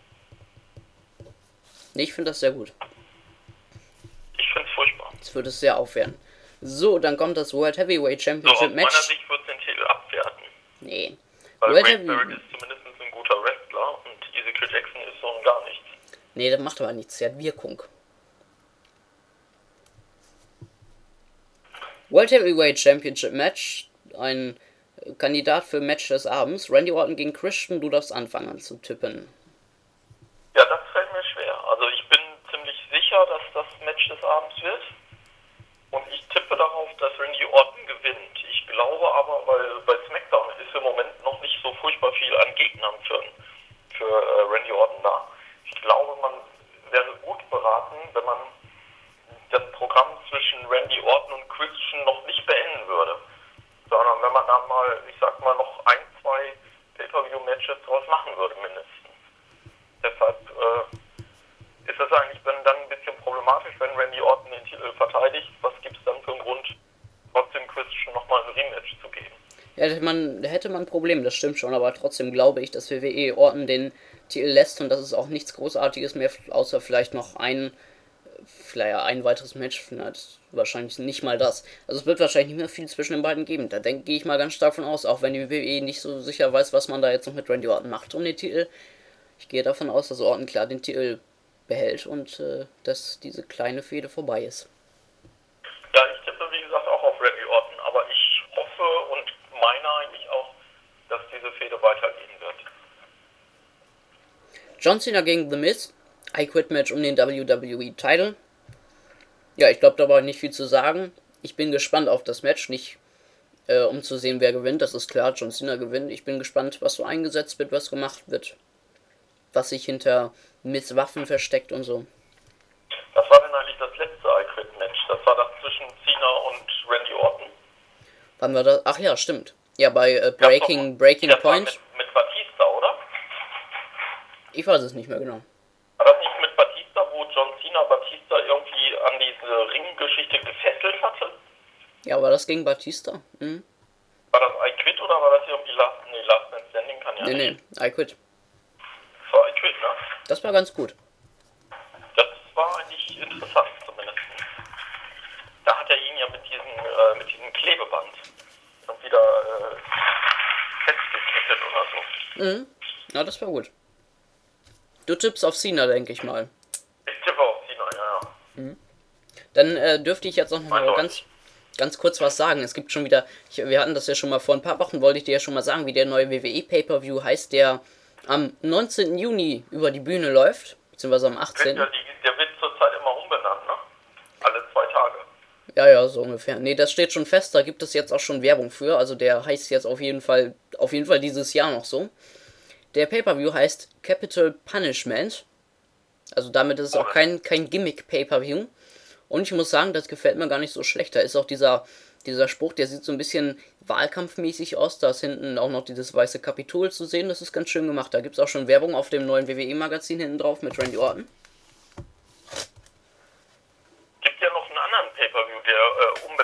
Nee, ich finde das sehr gut. Ich finde es furchtbar. Das würde es sehr aufwerten. So, dann kommt das World Heavyweight So, Championship aus Match. meiner Sicht wird es den Titel abwerten. Nee. Weil World Wade Heavy- Barrett ist zumindest ein guter Wrestler und Ezekiel Jackson ist so und gar nichts. Nee, das macht aber nichts. Der hat Wirkung. World Heavyweight Championship Match. Ein Kandidat für Match des Abends. Randy Orton gegen Christian. Du darfst anfangen zu tippen. Ja, das fällt mir schwer. Also ich bin ziemlich sicher, dass das Match des Abends wird. Und ich tippe darauf, dass Randy Orton gewinnt. Ich glaube aber, weil bei SmackDown ist im Moment noch nicht so furchtbar viel an Gegnern für, für äh, Randy Orton da. Ich glaube, man wäre gut beraten, wenn man das Programm zwischen Randy Orton und Christian noch nicht beenden würde. Sondern wenn man da mal, ich sag mal, noch ein, zwei Pay-Per-View-Matches draus machen würde mindestens. Deshalb äh, ist es eigentlich dann ein bisschen problematisch, wenn Randy Orton den Titel verteidigt. Was gibt es dann für einen Grund, trotzdem Christian nochmal ein Rematch zu geben? Ja, da hätte man, da hätte man ein Problem, das stimmt schon, aber trotzdem glaube ich, dass W W E Orton den Titel lässt und dass es auch nichts Großartiges mehr, außer vielleicht noch ein, vielleicht ein weiteres Match, na, das wahrscheinlich nicht mal das. Also es wird wahrscheinlich nicht mehr viel zwischen den beiden geben. Da denke gehe ich mal ganz stark von aus, auch wenn die W W E nicht so sicher weiß, was man da jetzt noch mit Randy Orton macht um den Titel. Ich gehe davon aus, dass Orton klar den Titel behält und äh, dass diese kleine Fehde vorbei ist. Ja, ich tippe wie gesagt auch auf Randy Orton, aber ich hoffe und meine eigentlich auch, dass diese Fehde weitergehen wird. John Cena gegen The Miz. I Quit Match um den W W E Title. Ja, ich glaube, da war nicht viel zu sagen. Ich bin gespannt auf das Match, nicht äh, um zu sehen, wer gewinnt. Das ist klar, John Cena gewinnt. Ich bin gespannt, was so eingesetzt wird, was gemacht wird. Was sich hinter Miz Waffen versteckt und so. Was war denn eigentlich das letzte I Quit Match? Das war das zwischen Cena und Randy Orton. Wann war das? Ach ja, stimmt. Ja, bei äh, Breaking, doch, Breaking das Point. War mit, mit Batista, oder? Ich weiß es nicht mehr genau. War das nicht mit Batista, wo John Cena Batista irgendwie an diese Ringgeschichte gefesselt hatte? Ja, war das gegen Batista? Mhm. War das I Quit oder war das irgendwie Last, nee, Last Man Standing kann ja Nee, nicht. nee, I Quit. Das war I Quit, ne? Das war ganz gut. Das war eigentlich interessant zumindest. Da hat er ihn ja mit diesem, äh, mit diesem Klebeband und wieder äh, festgekettet oder so. Mhm. Ja, das war gut. Du tippst auf Cena, denke ich mal. Ich tippe auf Cena, ja, ja. Dann äh, dürfte ich jetzt noch mal Mein ganz, ganz kurz was sagen. Es gibt schon wieder, ich, wir hatten das ja schon mal vor ein paar Wochen, wollte ich dir ja schon mal sagen, wie der neue W W E Pay-Per-View heißt, der am neunzehnten Juni über die Bühne läuft, beziehungsweise am achtzehnten Ja, die, der wird zurzeit immer umbenannt, ne? Alle zwei Tage. Ja, ja, so ungefähr. Nee, das steht schon fest, da gibt es jetzt auch schon Werbung für, also der heißt jetzt auf jeden Fall, auf jeden Fall dieses Jahr noch so. Der Pay-Per-View heißt Capital Punishment, also damit ist es auch kein, kein Gimmick-Pay-Per-View. Und ich muss sagen, das gefällt mir gar nicht so schlecht. Da ist auch dieser, dieser Spruch, der sieht so ein bisschen wahlkampfmäßig aus. Da ist hinten auch noch dieses weiße Kapitol zu sehen. Das ist ganz schön gemacht. Da gibt es auch schon Werbung auf dem neuen W W E-Magazin hinten drauf mit Randy Orton. Gibt ja noch einen anderen Pay-Per-View, der äh, umbenannt wird.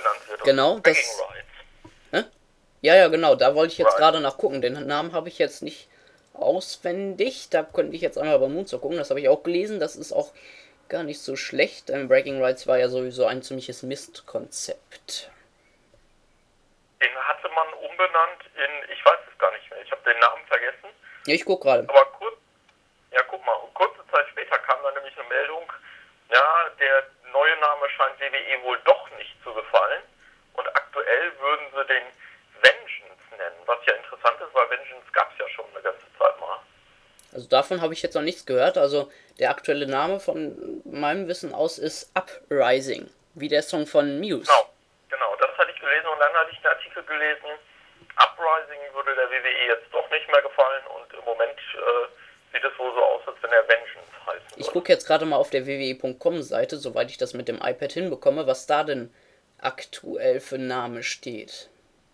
Genau, das... Hä? Ja, ja, genau, da wollte ich jetzt right. gerade nachgucken. Den Namen habe ich jetzt nicht auswendig. Da könnte ich jetzt einmal bei Moonstruck gucken. Das habe ich auch gelesen. Das ist auch gar nicht so schlecht. Ähm, Bragging Rights war ja sowieso ein ziemliches Mistkonzept. Den hatte man umbenannt in... Ich weiß es gar nicht mehr. Ich habe den Namen vergessen. Ja, ich guck gerade. Aber kurz... Ja, guck mal. Kurze Zeit später kam dann nämlich eine Meldung, ja, der neue Name scheint W W E wohl doch nicht zu gefallen. Und aktuell würden sie den Vengeance nennen, was ja interessant ist, weil Vengeance gab es ja schon eine ganze Zeit mal. Also davon habe ich jetzt noch nichts gehört. Also der aktuelle Name von meinem Wissen aus ist Uprising, wie der Song von Muse. Genau, genau, das hatte ich gelesen und dann hatte ich einen Artikel gelesen, Uprising würde der W W E jetzt doch nicht mehr gefallen und im Moment äh, sieht es wohl so aus, als wenn er Vengeance heißen würde. Ich gucke jetzt gerade mal auf der w w e punkt com Seite, soweit ich das mit dem iPad hinbekomme, was da denn aktuell für Name steht.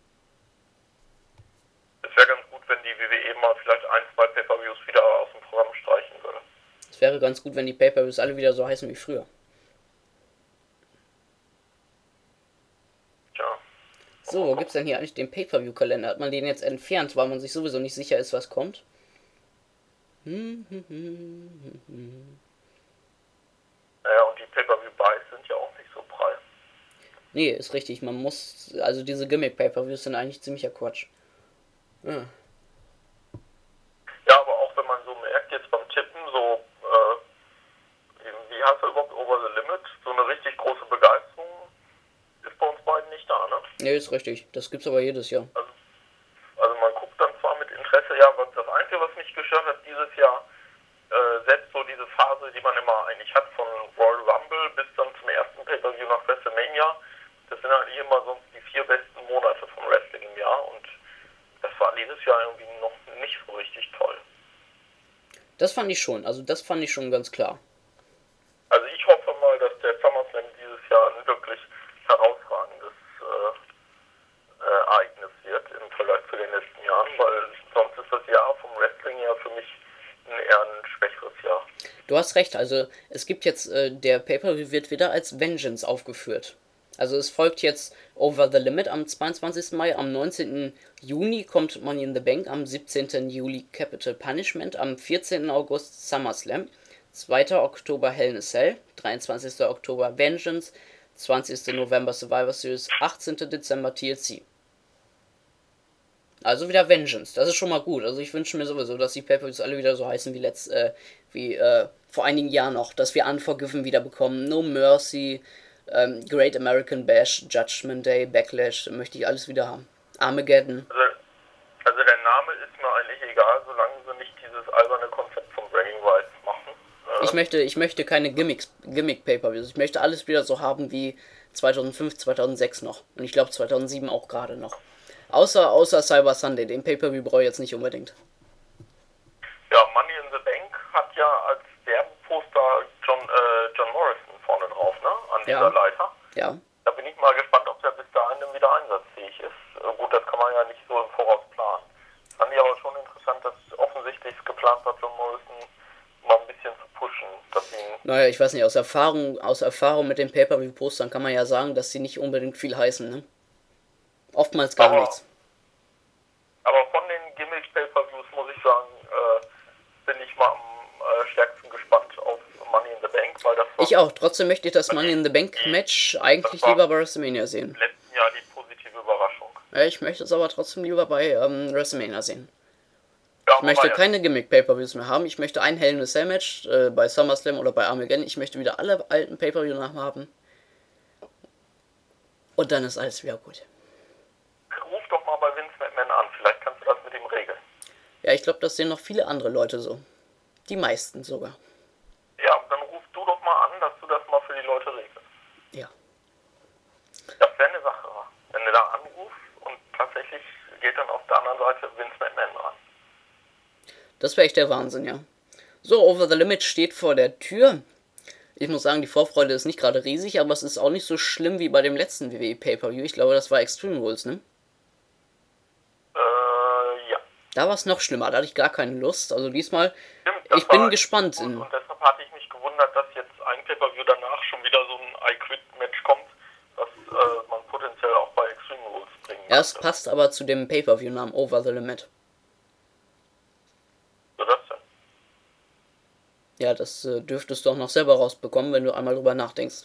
Es wäre ganz gut, wenn die W W E mal vielleicht ein, zwei Pay-Per-Views wieder aus dem Programm streichen würde. Es wäre ganz gut, wenn die Pay-Per-Views alle wieder so heißen wie früher. Tja. So, wo gibt's denn hier eigentlich den Pay-Per-View-Kalender? Hat man den jetzt entfernt, weil man sich sowieso nicht sicher ist, was kommt? Hm, hm, hm, hm. Naja, und die Pay-Per-View-Buys sind ja auch nicht so prall. Nee, ist richtig. Man muss... Also diese Gimmick-Pay-Per-Views sind eigentlich ziemlicher Quatsch. Ja. Ja, aber auch wenn man so merkt, jetzt beim Tippen, so, äh, wie heißt er überhaupt, Over the Limit, so eine richtig große Begeisterung ist bei uns beiden nicht da, ne? Nee, ist richtig. Das gibt's aber jedes Jahr. Also, also man guckt dann zwar mit Interesse, ja, was das Einzige, was mich gestört hat dieses Jahr, äh, selbst so diese Phase, die man immer eigentlich hat, von Royal Rumble bis dann zum ersten Pay-Per-View nach WrestleMania, das sind eigentlich immer sonst die vier besten Monate vom Wrestling im Jahr und das war dieses Jahr irgendwie noch nicht so richtig toll. Das fand ich schon, also das fand ich schon ganz klar. Also ich hoffe mal, dass der SummerSlam dieses Jahr ein wirklich herausragendes äh, äh, Ereignis wird im Vergleich zu den letzten Jahren, weil sonst ist das Jahr vom Wrestling ja für mich ein, eher ein schwächeres Jahr. Du hast recht, also es gibt jetzt, äh, der Pay-Per-View wird wieder als Vengeance aufgeführt. Also es folgt jetzt Over the Limit am zweiundzwanzigsten Mai, am neunzehnten Juni kommt Money in the Bank, am siebzehnten Juli Capital Punishment, am vierzehnten August SummerSlam, zweiten Oktober Hell in a Cell, dreiundzwanzigsten Oktober Vengeance, zwanzigsten November Survivor Series, achtzehnten Dezember T L C. Also wieder Vengeance, das ist schon mal gut. Also ich wünsche mir sowieso, dass die Pay-Per-Views alle wieder so heißen wie letzt, äh, wie äh, vor einigen Jahren noch, dass wir Unforgiven wieder bekommen, No Mercy, ähm, Great American Bash, Judgment Day, Backlash, möchte ich alles wieder haben. Armageddon. Also, also der Name ist mir eigentlich egal, solange sie nicht dieses alberne Konzept von Bragging Rights machen. Äh, Ich möchte, ich möchte keine Gimmicks, Gimmick-Pay-Per-Views. Ich möchte alles wieder so haben wie zweitausendfünf, zweitausendsechs noch. Und ich glaube zweitausendsieben auch gerade noch. Außer, außer Cyber Sunday, den Pay-Per-View brauche ich jetzt nicht unbedingt. Ja, Money in the Bank hat ja als Werbeposter John, äh, John Morrison vorne drauf, ne? An dieser Ja. Leiter. Ja. Da bin ich mal gespannt, ob der bis dahin dann wieder einsatzfähig ist. Äh, gut, das kann man ja nicht so im Voraus planen. Fand ich aber schon interessant, dass offensichtlich geplant war, John Morrison mal ein bisschen zu pushen, dass ihn... Naja, ich weiß nicht, aus Erfahrung, aus Erfahrung mit den Pay-Per-View-Postern kann man ja sagen, dass sie nicht unbedingt viel heißen, ne? Oftmals gar Aber- nichts. Aber von den Gimmick-Pay-Per-Views muss ich sagen, äh, bin ich mal am äh, stärksten gespannt auf Money in the Bank, weil das war Ich auch. Trotzdem möchte ich das Money in the Bank Match eigentlich Das war- lieber bei WrestleMania sehen. im letzten Jahr die positive Überraschung. Ja, ich möchte es aber trotzdem lieber bei ähm, WrestleMania sehen. Ja, Ich möchte wobei, keine Gimmick-Pay-Per-Views mehr haben. Ich möchte ein Hell in a Cell Match äh, bei SummerSlam oder bei Armageddon. Ich möchte wieder alle alten Pay-Per-View-Namen haben. Und dann ist alles wieder gut. Ruf doch mal bei Vince McMahon an, vielleicht kannst du das mit ihm regeln. Ja, ich glaube, das sehen noch viele andere Leute so. Die meisten sogar. Ja, dann ruf du doch mal an, dass du das mal für die Leute regelst. Ja. Das wäre eine Sache, wenn du da anrufst und tatsächlich geht dann auf der anderen Seite Vince McMahon ran. Das wäre echt der Wahnsinn, ja. So, Over the Limit steht vor der Tür. Ich muss sagen, die Vorfreude ist nicht gerade riesig, aber es ist auch nicht so schlimm wie bei dem letzten W W E Pay-Per-View. Ich glaube, das war Extreme Rules, ne? Äh, ja. Da war es noch schlimmer, da hatte ich gar keine Lust. Also diesmal, Stimmt, das ich bin war gespannt. gut. In, Und deshalb hatte ich mich gewundert, dass jetzt ein Pay-Per-View danach schon wieder so ein I-Quit-Match kommt, was äh, man potenziell auch Erst passt aber zu dem Pay-Per-View-Namen Over the Limit. So das denn? Ja, das äh, dürftest du auch noch selber rausbekommen, wenn du einmal drüber nachdenkst.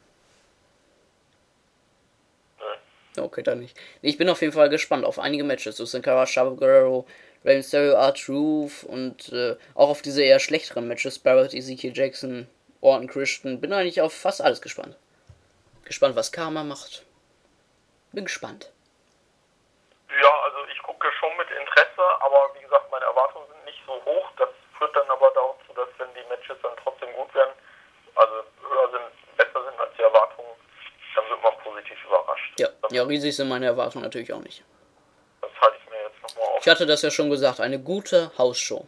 Nö. Okay, dann nicht. Ich bin auf jeden Fall gespannt auf einige Matches. Sin Cara, Chavo Guerrero, Rey Mysterio, R-Truth und äh, auch auf diese eher schlechteren Matches. Barrett, Ezekiel Jackson, Orton, Christian. Bin eigentlich auf fast alles gespannt. Gespannt, was Karma macht. Bin gespannt. Ja, also ich gucke schon mit Interesse, aber wie gesagt, meine Erwartungen sind nicht so hoch. Das führt dann aber dazu, dass wenn die Matches dann trotzdem gut werden, also höher sind, besser sind als die Erwartungen, dann wird man positiv überrascht. Ja, ja, riesig sind meine Erwartungen natürlich auch nicht. Das halte ich mir jetzt nochmal auf. Ich hatte das ja schon gesagt, eine gute Hausshow.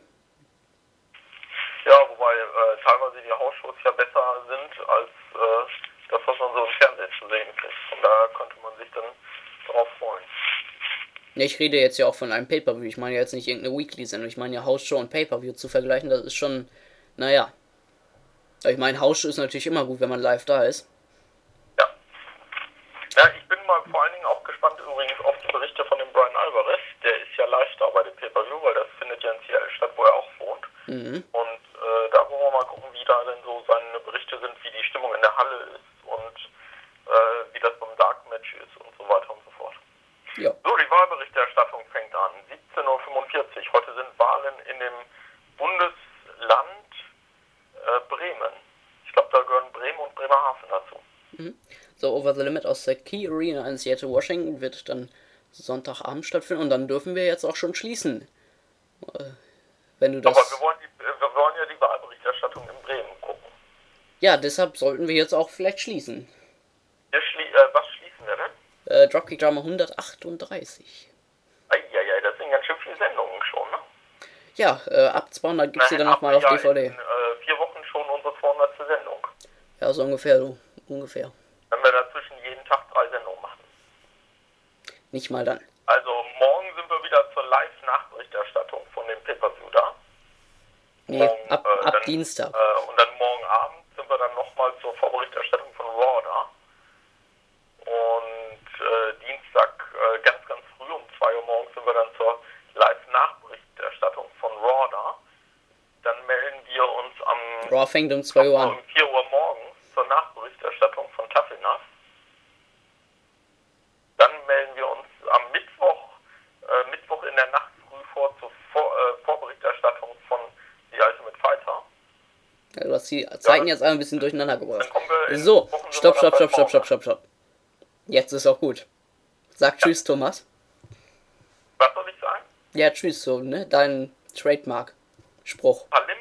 Ja, wobei äh, teilweise die Hausshows ja besser sind als äh, das, was man so im Fernsehen zu sehen kriegt. Von daher könnte man sich dann darauf freuen. Ja, ich rede jetzt ja auch von einem Pay-Per-View. Ich meine ja jetzt nicht irgendeine Weekly-Sendung. Ich meine ja Hausshow und Pay-Per-View zu vergleichen, das ist schon, naja. Aber ich meine, Hausshow ist natürlich immer gut, wenn man live da ist. Ja. Ja, ich bin mal vor allen Dingen auch gespannt übrigens auf die Berichte von dem Brian Alvarez. Der ist ja live da bei dem Pay-Per-View, weil das findet ja in Seattle statt, wo er auch wohnt. Mhm. Und äh, da wollen wir mal gucken, wie da denn so seine Berichte sind, wie die Stimmung in der Halle ist und äh, wie das beim Dark Match ist und so weiter und so fort. Ja. So, die Wahlberichterstattung fängt an. siebzehn Uhr fünfundvierzig. Heute sind Wahlen in dem Bundesland äh, Bremen. Ich glaube, da gehören Bremen und Bremerhaven dazu. Mhm. So, Over the Limit aus der Key Arena in Seattle, Washington wird dann Sonntagabend stattfinden und dann dürfen wir jetzt auch schon schließen. Äh, wenn du das... Aber wir wollen, die, wir wollen ja die Wahlberichterstattung in Bremen gucken. Ja, deshalb sollten wir jetzt auch vielleicht schließen. Wir schlie äh, was schließen wir denn? Äh, Dropkick Drama hundertachtunddreißig. Eieiei, das sind ganz schön viele Sendungen schon, ne? Ja, äh, ab zweihundert gibt es die dann nochmal auf ja D V D. In äh, vier Wochen schon unsere zweihundertste Sendung. Ja, so ungefähr, so ungefähr. Wenn wir dazwischen jeden Tag drei Sendungen machen. Nicht mal dann. Also morgen sind wir wieder zur Live-Nachberichterstattung von dem Pay-Per-View da. Nee, morgen, ab, äh, ab dann, Dienstag. Äh, und dann morgen Abend sind wir dann nochmal zur Vorberichterstattung von Raw da. Und äh, Dienstag äh, ganz, ganz früh um zwei Uhr morgens sind wir dann zur Live-Nachberichterstattung von Raw da. Dann melden wir uns am Raw fängt um zwei Uhr an. um vier Uhr morgens zur Nachberichterstattung von Tough Enough. Dann melden wir uns am Mittwoch, äh, Mittwoch in der Nacht früh vor zur vor, äh, Vorberichterstattung von The Ultimate Fighter. Ja, du hast die Zeiten jetzt alle ein bisschen durcheinander gebracht. Dann kommen wir in So, Wochen stopp, sogar stopp, stopp, noch stopp, bei stopp, stopp, stopp. Jetzt ist auch gut. Sag tschüss, Thomas. Was soll ich sagen? Ja, tschüss, so, ne? Dein Trademark-Spruch. Palim